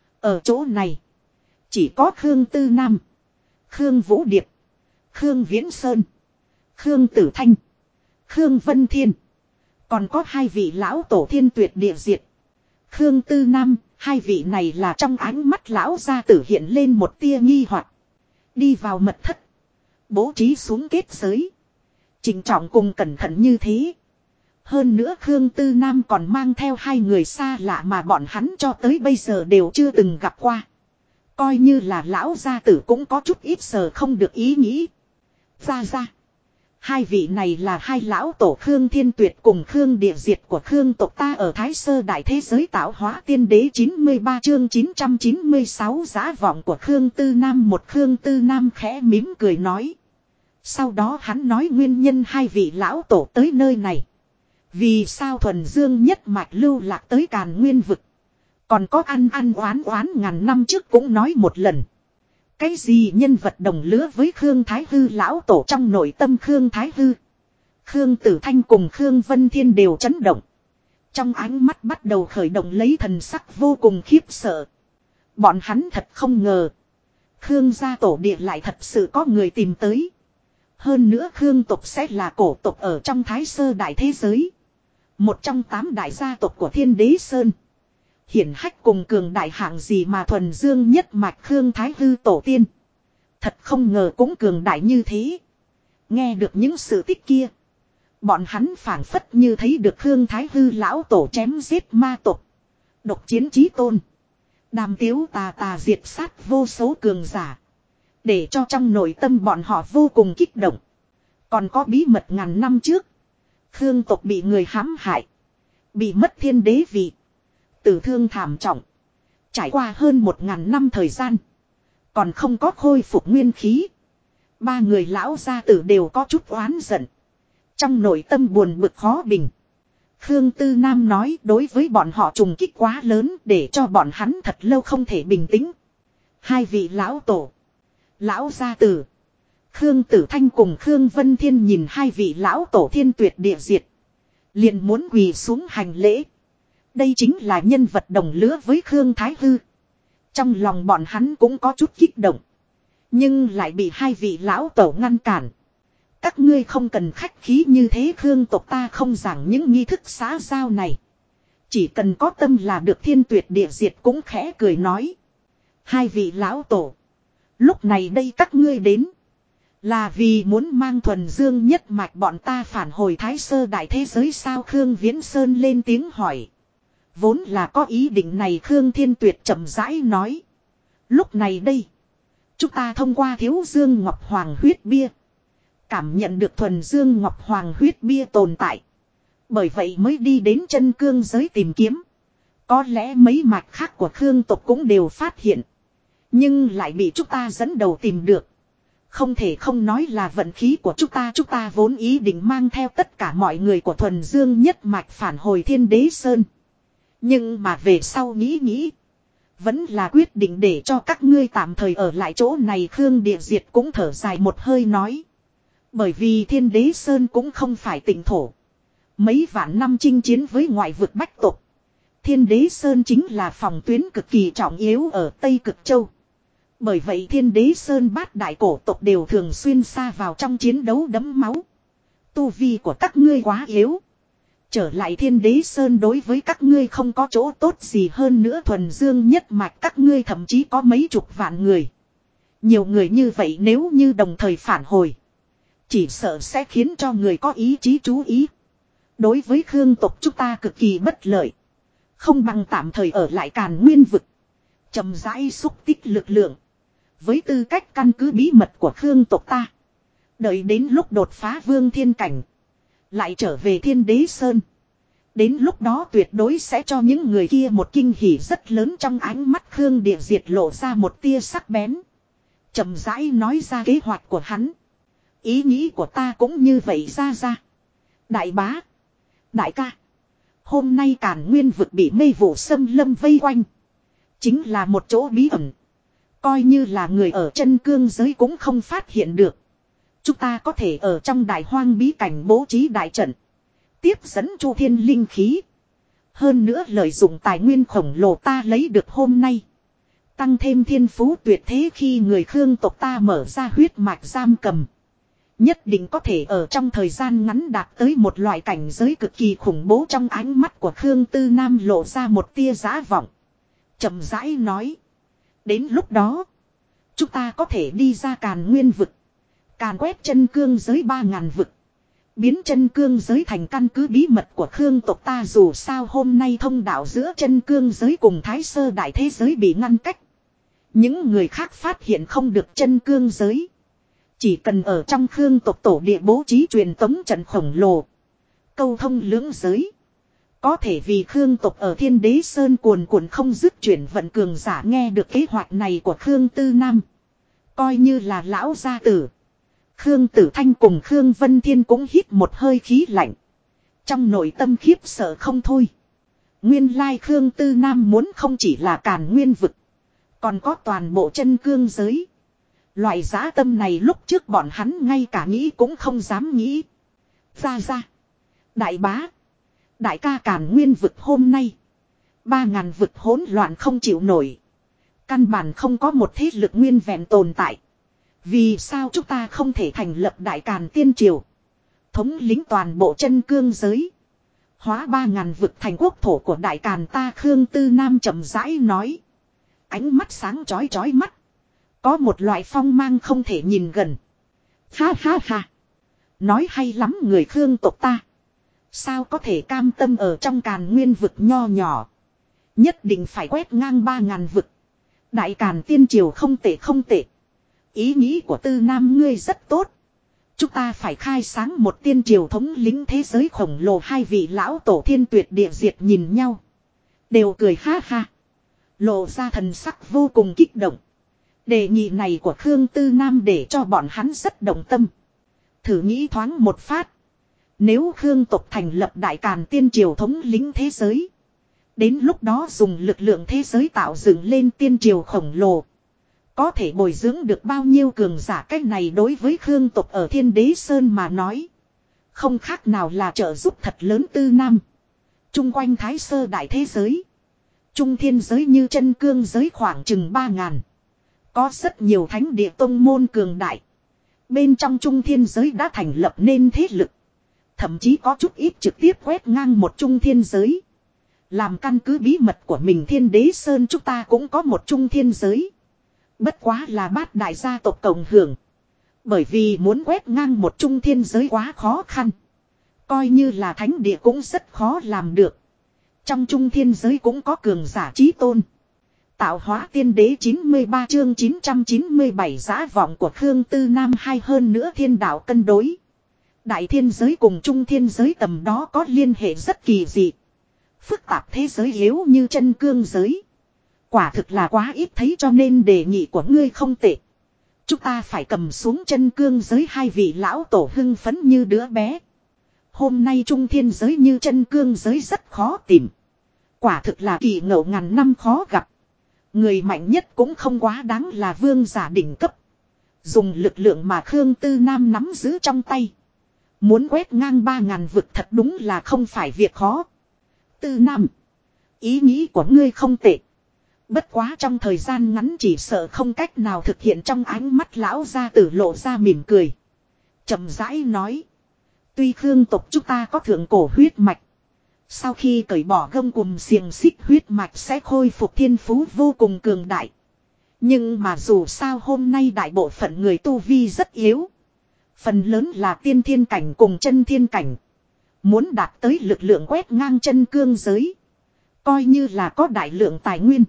Ở chỗ này. Chỉ có Khương Tư Nam. Khương Vũ Điệp. Khương Viễn Sơn. Khương Tử Thanh. Khương Vân Thiên. Còn có 2 vị lão tổ thiên tuyệt địa diệt. Khương Tư Nam, 2 vị này là trong ánh mắt lão gia tử hiện lên một tia nghi hoặc. Đi vào mật thất. Bố trí xuống kết giới. Chỉnh trọng cùng cẩn thận như thế. Hơn nữa Khương Tư Nam còn mang theo 2 người xa lạ mà bọn hắn cho tới bây giờ đều chưa từng gặp qua. Coi như là lão gia tử cũng có chút ít sờ không được ý nghĩ. Gia Gia. 2 vị này là 2 lão tổ Khương Thiên Tuyệt cùng Khương Địa Diệt của Khương tộc ta ở Thái Sơ Đại Thế Giới tạo hóa tiên đế 93 chương 996 giá vọng của Khương Tư Nam. Một Khương Tư Nam khẽ mỉm cười nói. Sau đó hắn nói nguyên nhân 2 vị lão tổ tới nơi này. Vì sao thuần dương nhất mạch lưu lạc tới Càn Nguyên vực. Còn có ăn oán ngàn năm trước cũng nói một lần. Cái gì nhân vật đồng lứa với Khương Thái Hư lão tổ trong nội tâm Khương Thái Hư. Khương Tử Thanh cùng Khương Vân Thiên đều chấn động. Trong ánh mắt bắt đầu khởi động lấy thần sắc vô cùng khiếp sợ. Bọn hắn thật không ngờ. Khương gia tổ địa lại thật sự có người tìm tới. Hơn nữa Khương tộc sẽ là cổ tộc ở trong Thái Sơ Đại Thế Giới. Một trong 8 đại gia tộc của Thiên Đế Sơn. Hiển hách cùng cường đại hạng gì mà thuần dương nhất mạch Khương Thái Hư tổ tiên. Thật không ngờ cũng cường đại như thế. Nghe được những sự tích kia. Bọn hắn phảng phất như thấy được Khương Thái Hư lão tổ chém giết ma tộc. Độc chiến chí tôn. Đàm tiếu tà diệt sát vô số cường giả. Để cho trong nội tâm bọn họ vô cùng kích động. Còn có bí mật ngàn năm trước. Khương tộc bị người hãm hại. Bị mất thiên đế vị. Tử thương thảm trọng. Trải qua hơn 1000 năm thời gian. Còn không có khôi phục nguyên khí. 3 người lão gia tử đều có chút oán giận. Trong nội tâm buồn bực khó bình. Khương Tư Nam nói đối với bọn họ trùng kích quá lớn để cho bọn hắn thật lâu không thể bình tĩnh. 2 vị lão tổ. Lão gia tử. Khương Tử Thanh cùng Khương Vân Thiên nhìn 2 vị lão tổ thiên tuyệt địa diệt. Liền muốn quỳ xuống hành lễ. Đây chính là nhân vật đồng lứa với Khương Thái Hư. Trong lòng bọn hắn cũng có chút kích động. Nhưng lại bị 2 vị lão tổ ngăn cản. Các ngươi không cần khách khí như thế Khương tộc ta không giảng những nghi thức xã giao này. Chỉ cần có tâm là được thiên tuyệt địa diệt cũng khẽ cười nói. 2 vị lão tổ. Lúc này đây các ngươi đến. Là vì muốn mang thuần dương nhất mạch bọn ta phản hồi Thái Sơ đại thế giới sao? Khương Viễn Sơn lên tiếng hỏi. Vốn là có ý định này, Khương Thiên Tuyệt chậm rãi nói. Lúc này đây, chúng ta thông qua Thiếu Dương Ngọc Hoàng huyết bia, cảm nhận được thuần Dương Ngọc Hoàng huyết bia tồn tại. Bởi vậy mới đi đến chân cương giới tìm kiếm. Có lẽ mấy mạch khác của Khương tộc cũng đều phát hiện. Nhưng lại bị chúng ta dẫn đầu tìm được. Không thể không nói là vận khí của chúng ta. Chúng ta vốn ý định mang theo tất cả mọi người của thuần dương nhất mạch phản hồi Thiên Đế Sơn. Nhưng mà về sau nghĩ. Vẫn là quyết định để cho các ngươi tạm thời ở lại chỗ này. Khương Địa Diệt cũng thở dài một hơi nói. Bởi vì Thiên Đế Sơn cũng không phải tỉnh thổ. Mấy vạn năm chinh chiến với ngoại vực bách tộc. Thiên Đế Sơn chính là phòng tuyến cực kỳ trọng yếu ở Tây Cực Châu. Bởi vậy Thiên Đế Sơn bát đại cổ tộc đều thường xuyên xa vào trong chiến đấu đẫm máu. Tu vi của các ngươi quá yếu. Trở lại Thiên Đế Sơn đối với các ngươi không có chỗ tốt gì hơn nữa. Thuần dương nhất mạch các ngươi thậm chí có mấy chục vạn người. Nhiều người như vậy nếu như đồng thời phản hồi, chỉ sợ sẽ khiến cho người có ý chí chú ý. Đối với Khương tộc chúng ta cực kỳ bất lợi. Không bằng tạm thời ở lại Càn Nguyên vực, chậm rãi xúc tích lực lượng. Với tư cách căn cứ bí mật của Khương tộc ta, đợi đến lúc đột phá vương thiên cảnh, lại trở về Thiên Đế Sơn. Đến lúc đó tuyệt đối sẽ cho những người kia một kinh hỉ rất lớn. Trong ánh mắt Khương Địa Diệt lộ ra một tia sắc bén, chậm rãi nói ra kế hoạch của hắn. Ý nghĩ của ta cũng như vậy ra. Đại bá, đại ca, hôm nay Càn Nguyên vực bị mê vụ xâm lâm vây quanh. Chính là một chỗ bí ẩn. Coi như là người ở chân cương giới cũng không phát hiện được. Chúng ta có thể ở trong đại hoang bí cảnh bố trí đại trận, tiếp dẫn chu thiên linh khí. Hơn nữa lợi dụng tài nguyên khổng lồ ta lấy được hôm nay, tăng thêm thiên phú tuyệt thế khi người Khương tộc ta mở ra huyết mạch giam cầm. Nhất định có thể ở trong thời gian ngắn đạt tới một loại cảnh giới cực kỳ khủng bố. Trong ánh mắt của Khương Tư Nam lộ ra một tia giả vọng, chậm rãi nói. Đến lúc đó, chúng ta có thể đi ra Càn Nguyên vực, càn quét chân cương giới 3000 vực, biến chân cương giới thành căn cứ bí mật của Khương tộc ta. Dù sao hôm nay thông đạo giữa chân cương giới cùng Thái Sơ đại thế giới bị ngăn cách. Những người khác phát hiện không được chân cương giới. Chỉ cần ở trong Khương tộc tổ địa bố trí truyền tống trận khổng lồ, câu thông lưỡng giới, có thể vì Khương tộc ở Thiên Đế Sơn cuồn cuộn không dứt chuyển vận cường giả. Nghe được kế hoạch này của Khương Tư Nam, coi như là lão gia tử, Khương Tử Thanh cùng Khương Vân Thiên cũng hít một hơi khí lạnh. Trong nội tâm khiếp sợ không thôi. Nguyên lai Khương Tư Nam muốn không chỉ là Càn Nguyên vực, còn có toàn bộ chân cương giới. Loại dã tâm này lúc trước bọn hắn ngay cả nghĩ cũng không dám nghĩ. Ra. Đại bá, đại ca, Càn Nguyên vực hôm nay 3000 vực hỗn loạn không chịu nổi. Căn bản không có một thế lực nguyên vẹn tồn tại. Vì sao chúng ta không thể thành lập Đại Càn Tiên Triều, thống lĩnh toàn bộ chân cương giới, hóa 3000 vực thành quốc thổ của Đại Càn ta? Khương Tư Nam chậm rãi nói. Ánh mắt sáng chói mắt, có một loại phong mang không thể nhìn gần. Ha. Nói hay lắm, người Khương tộc ta sao có thể cam tâm ở trong Càn Nguyên vực nho nhỏ. Nhất định phải quét ngang 3000 vực. Đại Càn Tiên Triều không tệ. Ý nghĩ của Tư Nam ngươi rất tốt. Chúng ta phải khai sáng một tiên triều thống lĩnh thế giới khổng lồ. Hai vị lão tổ Thiên Tuyệt Địa Diệt nhìn nhau, đều cười ha. Lộ ra thần sắc vô cùng kích động. Đề nghị này của Khương Tư Nam để cho bọn hắn rất động tâm. Thử nghĩ thoáng một phát. Nếu Khương tộc thành lập Đại Càn Tiên Triều thống lĩnh thế giới, đến lúc đó dùng lực lượng thế giới tạo dựng lên tiên triều khổng lồ, có thể bồi dưỡng được bao nhiêu cường giả? Cách này đối với Khương tộc ở Thiên Đế Sơn mà nói, không khác nào là trợ giúp thật lớn. Tư Nam, chung quanh Thái Sơ đại thế giới, trung thiên giới như chân cương giới khoảng chừng 3000, có rất nhiều thánh địa tông môn cường đại. Bên trong trung thiên giới đã thành lập nên thế lực, thậm chí có chút ít trực tiếp quét ngang một trung thiên giới. Làm căn cứ bí mật của mình Thiên Đế Sơn chúng ta cũng có một trung thiên giới. Bất quá là bát đại gia tộc cộng hưởng. Bởi vì muốn quét ngang một trung thiên giới quá khó khăn. Coi như là thánh địa cũng rất khó làm được. Trong trung thiên giới cũng có cường giả chí tôn. Tạo hóa tiên đế 93 chương 997 giã vọng của Khương Tư Nam hay hơn nữa thiên đạo cân đối. Đại thiên giới cùng trung thiên giới tầm đó có liên hệ rất kỳ dị. Phức tạp thế giới yếu như chân cương giới. Quả thực là quá ít thấy cho nên đề nghị của ngươi không tệ. Chúng ta phải cầm xuống chân cương giới hai vị lão tổ hưng phấn như đứa bé. Hôm nay trung thiên giới như chân cương giới rất khó tìm. Quả thực là kỳ ngộ ngàn năm khó gặp. Người mạnh nhất cũng không quá đáng là vương giả đỉnh cấp. Dùng lực lượng mà Khương Tư Nam nắm giữ trong tay. Muốn quét ngang 3.000 vực thật đúng là không phải việc khó. Tư Nam. Ý nghĩ của ngươi không tệ. Bất quá trong thời gian ngắn chỉ sợ không cách nào thực hiện trong ánh mắt lão gia tử lộ ra mỉm cười. Chậm rãi nói. Tuy Khương tộc chúng ta có thượng cổ huyết mạch. Sau khi cởi bỏ gông cùm xiềng xích huyết mạch sẽ khôi phục thiên phú vô cùng cường đại. Nhưng mà dù sao hôm nay đại bộ phận người tu vi rất yếu. Phần lớn là tiên thiên cảnh cùng chân thiên cảnh. Muốn đạt tới lực lượng quét ngang chân cương giới. Coi như là có đại lượng tài nguyên.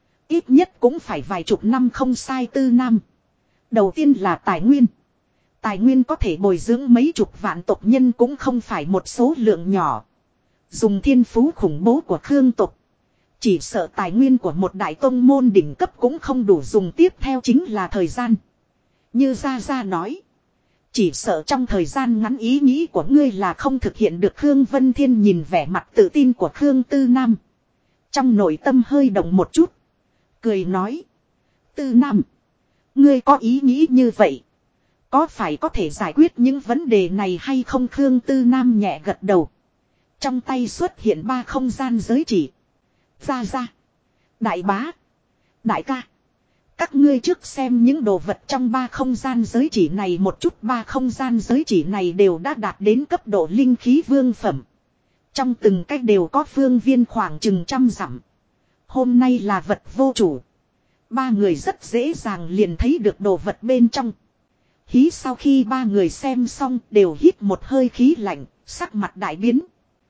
Ít nhất cũng phải vài chục năm không sai Tư Nam. Đầu tiên là tài nguyên. Tài nguyên có thể bồi dưỡng mấy chục vạn tộc nhân cũng không phải một số lượng nhỏ. Dùng thiên phú khủng bố của Khương tộc. Chỉ sợ tài nguyên của một đại tông môn đỉnh cấp cũng không đủ dùng, tiếp theo chính là thời gian. Như Gia Gia nói. Chỉ sợ trong thời gian ngắn ý nghĩ của ngươi là không thực hiện được. Khương Vân Thiên nhìn vẻ mặt tự tin của Khương Tư Nam. Trong nội tâm hơi động một chút. Cười nói. Tư Nam. Ngươi có ý nghĩ như vậy. Có phải có thể giải quyết những vấn đề này hay không? Khương Tư Nam nhẹ gật đầu. Trong tay xuất hiện 3 không gian giới chỉ. Ra ra. Đại bá. Đại ca. Các ngươi trước xem những đồ vật trong 3 không gian giới chỉ này một chút. 3 không gian giới chỉ này đều đã đạt đến cấp độ linh khí vương phẩm. Trong từng cách đều có phương viên khoảng chừng 100 dặm. Hôm nay là vật vô chủ. 3 người rất dễ dàng liền thấy được đồ vật bên trong. Hí sau khi 3 người xem xong đều hít một hơi khí lạnh, sắc mặt đại biến.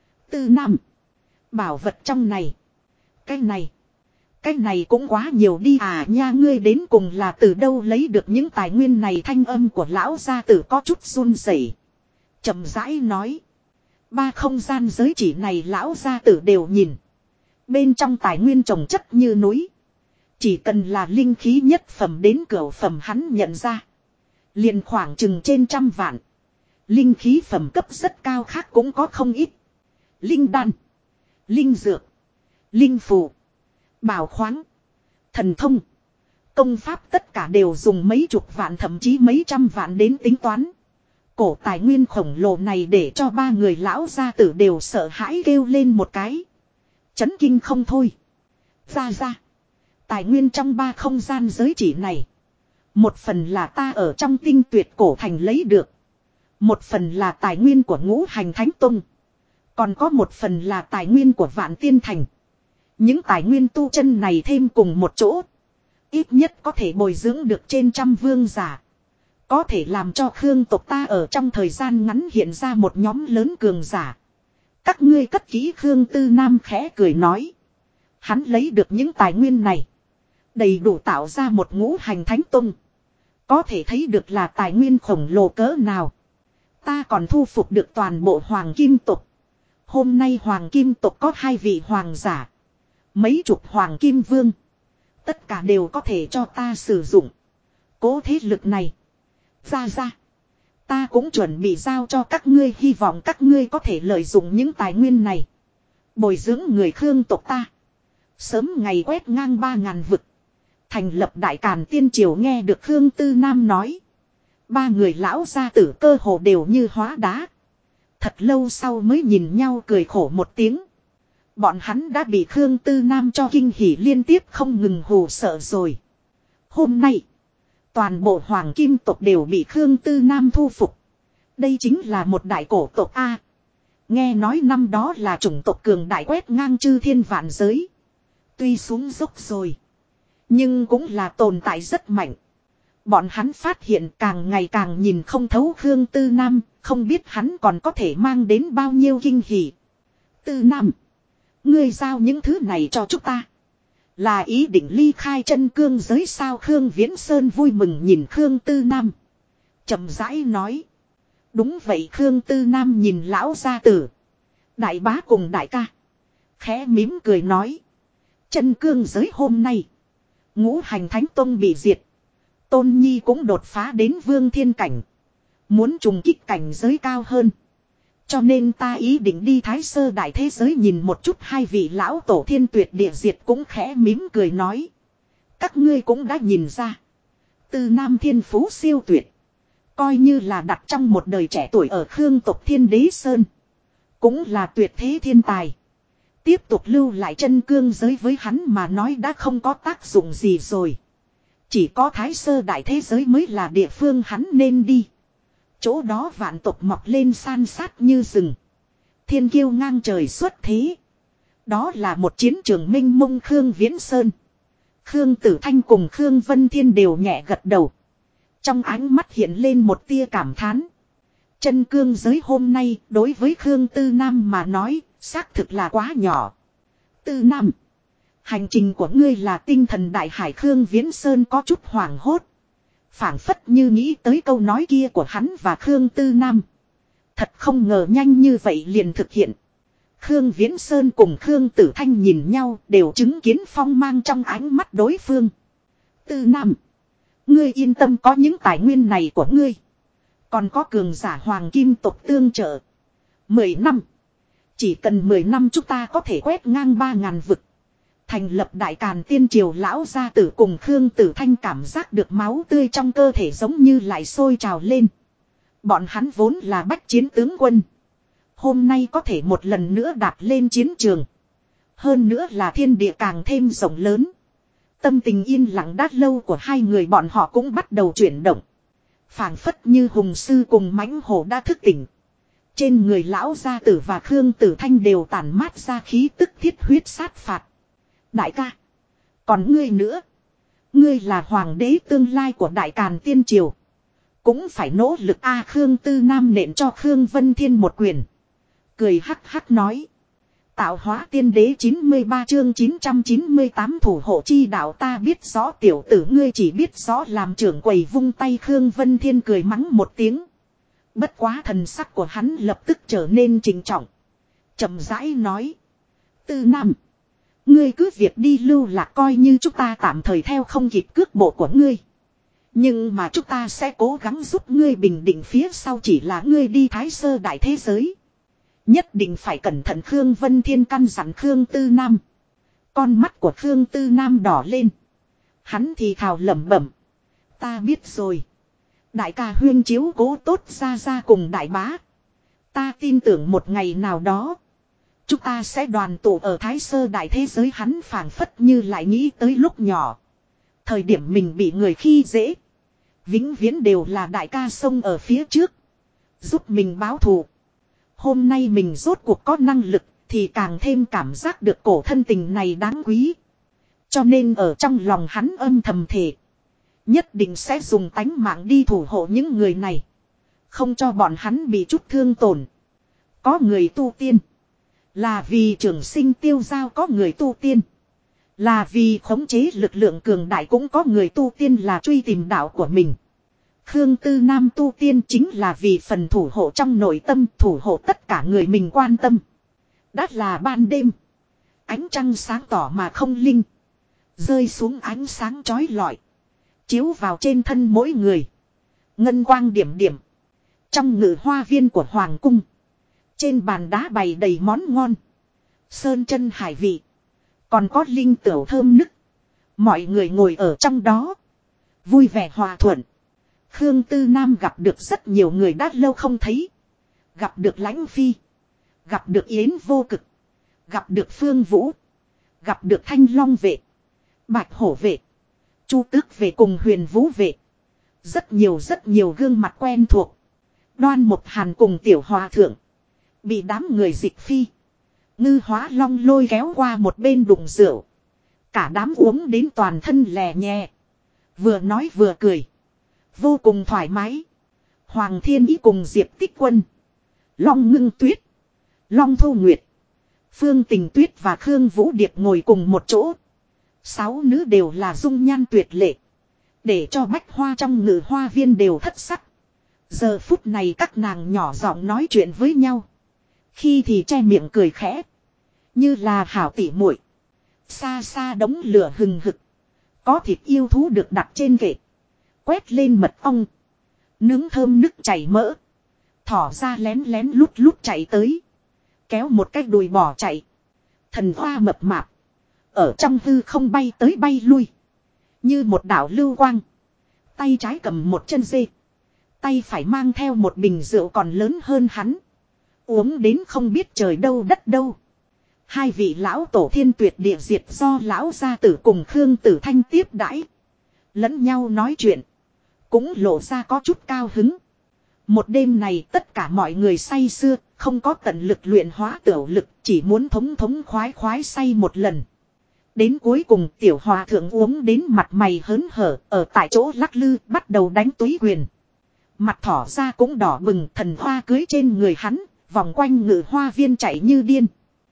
Tư Nam. Bảo vật trong này. Cái này cũng quá nhiều đi à nha, ngươi đến cùng là từ đâu lấy được những tài nguyên này? Thanh âm của lão gia tử có chút run rẩy. Chậm rãi nói. 3 không gian giới chỉ này lão gia tử đều nhìn. Bên trong tài nguyên trồng chất như núi. Chỉ cần là linh khí nhất phẩm đến cửu phẩm hắn nhận ra. Liền khoảng chừng trên 100 vạn. Linh khí phẩm cấp rất cao khác cũng có không ít. Linh đan. Linh dược. Linh phù. Bảo khoáng. Thần thông. Công pháp tất cả đều dùng mấy chục vạn thậm chí mấy trăm vạn đến tính toán. Cổ tài nguyên khổng lồ này để cho 3 người lão gia tử đều sợ hãi kêu lên một cái. Chấn kinh không thôi. Ra. Tài nguyên trong 3 không gian giới chỉ này. Một phần là ta ở trong Tinh Tuyệt cổ thành lấy được. Một phần là tài nguyên của Ngũ Hành Thánh Tông. Còn có một phần là tài nguyên của Vạn Tiên Thành. Những tài nguyên tu chân này thêm cùng một chỗ. Ít nhất có thể bồi dưỡng được trên 100 vương giả. Có thể làm cho Khương tộc ta ở trong thời gian ngắn hiện ra một nhóm lớn cường giả. Các ngươi cất kỹ. Khương Tư Nam khẽ cười nói. Hắn lấy được những tài nguyên này. Đầy đủ tạo ra một Ngũ Hành Thánh Tông. Có thể thấy được là tài nguyên khổng lồ cỡ nào. Ta còn thu phục được toàn bộ Hoàng Kim tộc. Hôm nay Hoàng Kim tộc có 2 vị hoàng giả. Mấy chục Hoàng Kim Vương. Tất cả đều có thể cho ta sử dụng. Cố thế lực này. Ra. Ta cũng chuẩn bị giao cho các ngươi. Hy vọng các ngươi có thể lợi dụng những tài nguyên này. Bồi dưỡng người Khương tộc ta. Sớm ngày quét ngang 3.000 vực. Thành lập Đại Càn Tiên Triều. Nghe được Khương Tư Nam nói. 3 người lão gia tử cơ hồ đều như hóa đá. Thật lâu sau mới nhìn nhau cười khổ một tiếng. Bọn hắn đã bị Khương Tư Nam cho kinh hỉ liên tiếp không ngừng hù sợ rồi. Hôm nay. Toàn bộ Hoàng Kim tộc đều bị Khương Tư Nam thu phục. Đây chính là một đại cổ tộc A. Nghe nói năm đó là chủng tộc cường đại quét ngang chư thiên vạn giới. Tuy xuống dốc rồi. Nhưng cũng là tồn tại rất mạnh. Bọn hắn phát hiện càng ngày càng nhìn không thấu Khương Tư Nam, không biết hắn còn có thể mang đến bao nhiêu kinh hỉ. Tư Nam, ngươi giao những thứ này cho chúng ta. Là ý định ly khai chân cương giới sao? Khương Viễn Sơn vui mừng nhìn Khương Tư Nam. Chậm rãi nói. Đúng vậy. Khương Tư Nam nhìn lão gia tử. Đại bá cùng đại ca. Khẽ mỉm cười nói. Chân cương giới hôm nay. Ngũ hành thánh tông bị diệt. Tôn Nhi cũng đột phá đến vương thiên cảnh. Muốn trùng kích cảnh giới cao hơn. Cho nên ta ý định đi Thái Sơ đại thế giới nhìn một chút. Hai vị lão tổ thiên tuyệt địa diệt cũng khẽ mỉm cười nói. Các ngươi cũng đã nhìn ra. Tư Nam thiên phú siêu tuyệt. Coi như là đặt trong một đời trẻ tuổi ở Khương tộc Thiên Đế Sơn. Cũng là tuyệt thế thiên tài. Tiếp tục lưu lại chân cương giới với hắn mà nói đã không có tác dụng gì rồi. Chỉ có Thái Sơ đại thế giới mới là địa phương hắn nên đi. Chỗ đó vạn tộc mọc lên san sát như rừng. Thiên kiêu ngang trời xuất thế. Đó là một chiến trường minh mông. Khương Viễn Sơn, Khương Tử Thanh cùng Khương Vân Thiên đều nhẹ gật đầu. Trong ánh mắt hiện lên một tia cảm thán. Chân cương giới hôm nay đối với Khương Tư Nam mà nói xác thực là quá nhỏ. Tư Nam, hành trình của ngươi là tinh thần đại hải. Khương Viễn Sơn có chút hoảng hốt. Phảng phất như nghĩ tới câu nói kia của hắn và Khương Tư Nam. Thật không ngờ nhanh như vậy liền thực hiện. Khương Viễn Sơn cùng Khương Tử Thanh nhìn nhau đều chứng kiến phong mang trong ánh mắt đối phương. Tư Nam, ngươi yên tâm, có những tài nguyên này của ngươi. Còn có cường giả hoàng kim tộc tương trợ. 10 năm. Chỉ cần 10 năm chúng ta có thể quét ngang 3.000 vực. Thành lập đại càn tiên triều. Lão gia tử cùng Khương Tử Thanh cảm giác được máu tươi trong cơ thể giống như lại sôi trào lên. Bọn hắn vốn là bách chiến tướng quân. Hôm nay có thể một lần nữa đạp lên chiến trường. Hơn nữa là thiên địa càng thêm rộng lớn. Tâm tình yên lặng đã lâu của hai người bọn họ cũng bắt đầu chuyển động. Phảng phất như hùng sư cùng mãnh hổ đã thức tỉnh. Trên người lão gia tử và Khương Tử Thanh đều tản mát ra khí tức thiết huyết sát phạt. Đại ca, còn ngươi nữa. Ngươi là hoàng đế tương lai của đại càn tiên triều. Cũng phải nỗ lực a. Khương Tư Nam nện cho Khương Vân Thiên một quyền. Cười hắc hắc nói. Tạo hóa tiên đế 93 chương 998 thủ hộ chi đạo. Ta biết rõ tiểu tử ngươi chỉ biết rõ làm trưởng quầy vung tay. Khương Vân Thiên cười mắng một tiếng. Bất quá thần sắc của hắn lập tức trở nên trịnh trọng. Chậm rãi nói. Tư Nam, ngươi cứ việc đi lưu lạc, coi như chúng ta tạm thời theo không kịp cước bộ của ngươi. Nhưng mà chúng ta sẽ cố gắng giúp ngươi bình định phía sau. Chỉ là ngươi đi Thái Sơ đại thế giới, nhất định phải cẩn thận. Khương Vân Thiên căn dặn Khương Tư Nam. Con mắt của Khương Tư Nam đỏ lên. Hắn thì thào lẩm bẩm. Ta biết rồi. Đại ca huyên chiếu cố tốt ra ra cùng đại bá. Ta tin tưởng một ngày nào đó chúng ta sẽ đoàn tụ ở Thái Sơ đại thế giới. Hắn phảng phất như lại nghĩ tới lúc nhỏ. Thời điểm mình bị người khi dễ. Vĩnh viễn đều là đại ca xông ở phía trước. Giúp mình báo thù. Hôm nay mình rốt cuộc có năng lực. Thì càng thêm cảm giác được cổ thân tình này đáng quý. Cho nên ở trong lòng hắn âm thầm thề. Nhất định sẽ dùng tánh mạng đi thủ hộ những người này. Không cho bọn hắn bị chút thương tổn. Có người tu tiên là vì trường sinh tiêu giao. Có người tu tiên là vì khống chế lực lượng cường đại. Cũng có người tu tiên là truy tìm đạo của mình. Khương Tư Nam tu tiên chính là vì phần thủ hộ trong nội tâm. Thủ hộ tất cả người mình quan tâm. Đã là ban đêm. Ánh trăng sáng tỏ mà không linh. Rơi xuống ánh sáng chói lọi. Chiếu vào trên thân mỗi người. Ngân quang điểm điểm. Trong ngự hoa viên của Hoàng cung. Trên bàn đá bày đầy món ngon. Sơn chân hải vị. Còn có linh tửu thơm nức. Mọi người ngồi ở trong đó. Vui vẻ hòa thuận. Khương Tư Nam gặp được rất nhiều người đã lâu không thấy. Gặp được Lãnh Phi. Gặp được Yến Vô Cực. Gặp được Phương Vũ. Gặp được Thanh Long vệ. Bạch Hổ vệ. Chu Tước vệ cùng Huyền Vũ vệ. Rất nhiều gương mặt quen thuộc. Đoan Mục Hàn cùng Tiểu Hòa Thượng. Bị đám người dịch phi. Ngư Hóa Long lôi kéo qua một bên đụng rượu. Cả đám uống đến toàn thân lè nhè. Vừa nói vừa cười. Vô cùng thoải mái. Hoàng Thiên Ý cùng Diệp Tích Quân. Long Ngưng Tuyết. Long Thu Nguyệt. Phương Tình Tuyết và Khương Vũ Điệp ngồi cùng một chỗ. 6 nữ đều là dung nhan tuyệt lệ. Để cho bách hoa trong ngự hoa viên đều thất sắc. Giờ phút này các nàng nhỏ giọng nói chuyện với nhau. Khi thì che miệng cười khẽ. Như là hảo tỉ muội. Xa xa đống lửa hừng hực. Có thịt yêu thú được đặt trên kệ. Quét lên mật ong. Nướng thơm nức chảy mỡ. Thỏ ra lén lén lút lút chạy tới. Kéo một cái đùi bỏ chạy. Thần hoa mập mạp. Ở trong hư không bay tới bay lui. Như một đảo lưu quang. Tay trái cầm một chân dê. Tay phải mang theo một bình rượu còn lớn hơn hắn. Uống đến không biết trời đâu đất đâu. Hai vị lão tổ thiên tuyệt địa diệt do lão gia tử cùng Khương Tử Thanh tiếp đãi. Lẫn nhau nói chuyện. Cũng lộ ra có chút cao hứng. Một đêm này tất cả mọi người say sưa. Không có tận lực luyện hóa tiểu lực. Chỉ muốn thống thống khoái khoái say một lần. Đến cuối cùng tiểu hòa thượng uống đến mặt mày hớn hở. Ở tại chỗ lắc lư bắt đầu đánh túy quyền. Mặt thỏ ra cũng đỏ bừng, thần hoa cưới trên người hắn. Vòng quanh ngự hoa viên chạy như điên.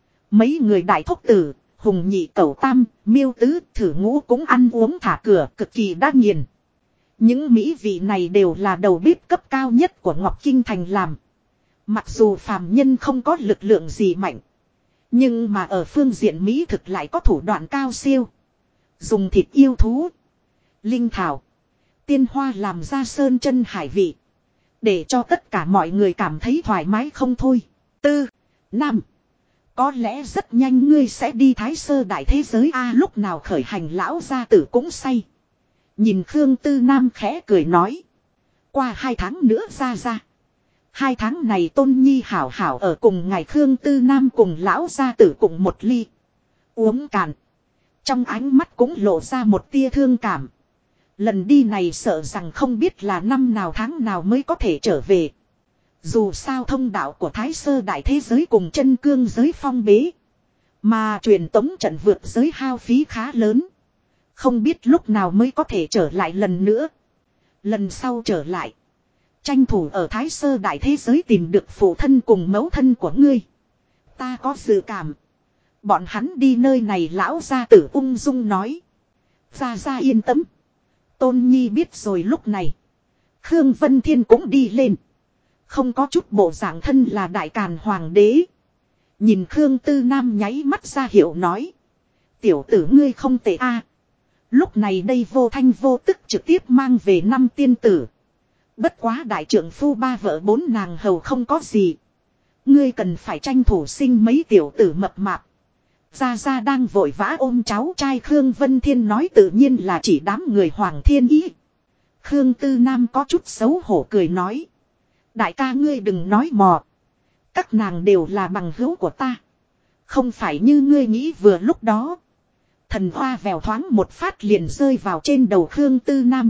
Mấy người đại thúc tử, hùng nhị cẩu tam, miêu tứ, thử ngũ cũng ăn uống thả cửa cực kỳ đa nghiền. Những mỹ vị này đều là đầu bếp cấp cao nhất của Ngọc Kinh Thành làm. Mặc dù phàm nhân không có lực lượng gì mạnh. Nhưng mà ở phương diện mỹ thực lại có thủ đoạn cao siêu. Dùng thịt yêu thú, linh thảo, tiên hoa làm ra sơn chân hải vị. Để cho tất cả mọi người cảm thấy thoải mái không thôi. 4. 5. Có lẽ rất nhanh ngươi sẽ đi Thái Sơ đại thế giới a lúc nào khởi hành lão gia tử cũng say. Nhìn Khương Tư Nam khẽ cười nói. Qua 2 tháng nữa ra. 2 tháng này Tôn Nhi hảo hảo ở cùng ngài Khương Tư Nam cùng lão gia tử cùng một ly. Uống cạn. Trong ánh mắt cũng lộ ra một tia thương cảm. Lần đi này sợ rằng không biết là năm nào tháng nào mới có thể trở về. Dù sao thông đạo của Thái Sơ đại thế giới cùng chân cương giới phong bế. Mà truyền tống trận vượt giới hao phí khá lớn. Không biết lúc nào mới có thể trở lại lần nữa. Lần sau trở lại. Tranh thủ ở Thái Sơ đại thế giới tìm được phụ thân cùng mẫu thân của ngươi. Ta có dự cảm. Bọn hắn đi nơi này lão gia tử ung dung nói. Ra yên tâm. Tôn Nhi biết rồi lúc này. Khương Vân Thiên cũng đi lên. Không có chút bộ dạng thân là đại càn hoàng đế. Nhìn Khương Tư Nam nháy mắt ra hiệu nói. Tiểu tử ngươi không tệ a. Lúc này đây vô thanh vô tức trực tiếp mang về 5 tiên tử. Bất quá đại trưởng phu 3 vợ 4 nàng hầu không có gì. Ngươi cần phải tranh thủ sinh mấy tiểu tử mập mạp. Gia đang vội vã ôm cháu trai Khương Vân Thiên nói tự nhiên là chỉ đám người Hoàng Thiên Ý. Khương Tư Nam có chút xấu hổ cười nói. Đại ca ngươi đừng nói mò. Các nàng đều là bằng hữu của ta. Không phải như ngươi nghĩ vừa lúc đó. Thần hoa vèo thoáng một phát liền rơi vào trên đầu Khương Tư Nam.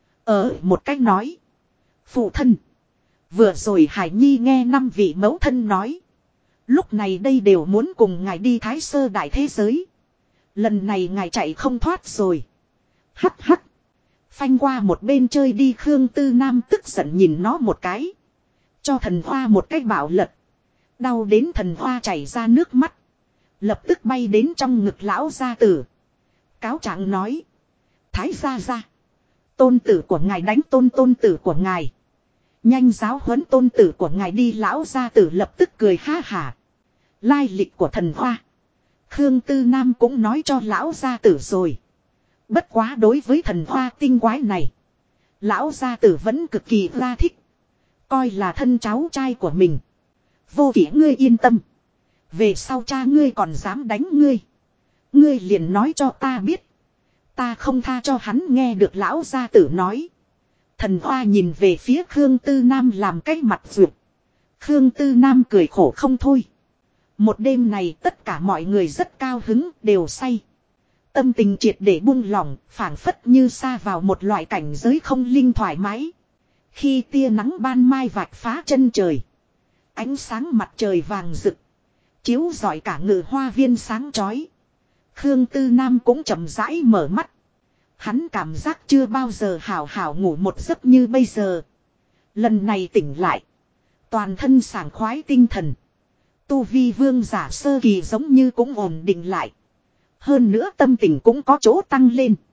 Một cách nói. Phụ thân. Vừa rồi Hải Nhi nghe 5 vị mẫu thân nói. Lúc này đây đều muốn cùng ngài đi Thái Sơ đại thế giới. Lần này ngài chạy không thoát rồi. Hắc hắc. Phanh qua một bên chơi đi Khương Tư Nam tức giận nhìn nó một cái. Cho thần hoa một cái bạo lật. Đau đến thần hoa chảy ra nước mắt. Lập tức bay đến trong ngực lão gia tử. Cáo trạng nói. Thái gia. Tôn tử của ngài đánh tôn tử của ngài. Nhanh giáo huấn tôn tử của ngài đi lão gia tử lập tức cười ha hả. Lai lịch của thần hoa. Khương Tư Nam cũng nói cho lão gia tử rồi. Bất quá đối với thần hoa tinh quái này. Lão gia tử vẫn cực kỳ ra thích. Coi là thân cháu trai của mình. Vô kỷ ngươi yên tâm. Về sau cha ngươi còn dám đánh ngươi. Ngươi liền nói cho ta biết. Ta không tha cho hắn nghe được lão gia tử nói. Thần hoa nhìn về phía Khương Tư Nam làm cái mặt ruột. Khương Tư Nam cười khổ không thôi. Một đêm này tất cả mọi người rất cao hứng, đều say. Tâm tình triệt để buông lỏng, phảng phất như xa vào một loại cảnh giới không linh thoải mái. Khi tia nắng ban mai vạch phá chân trời. Ánh sáng mặt trời vàng rực. Chiếu rọi cả ngự hoa viên sáng chói. Khương Tư Nam cũng chậm rãi mở mắt. Hắn cảm giác chưa bao giờ hảo hảo ngủ một giấc như bây giờ. Lần này tỉnh lại. Toàn thân sảng khoái tinh thần. Tu vi vương giả sơ kỳ giống như cũng ổn định lại. Hơn nữa tâm tình cũng có chỗ tăng lên.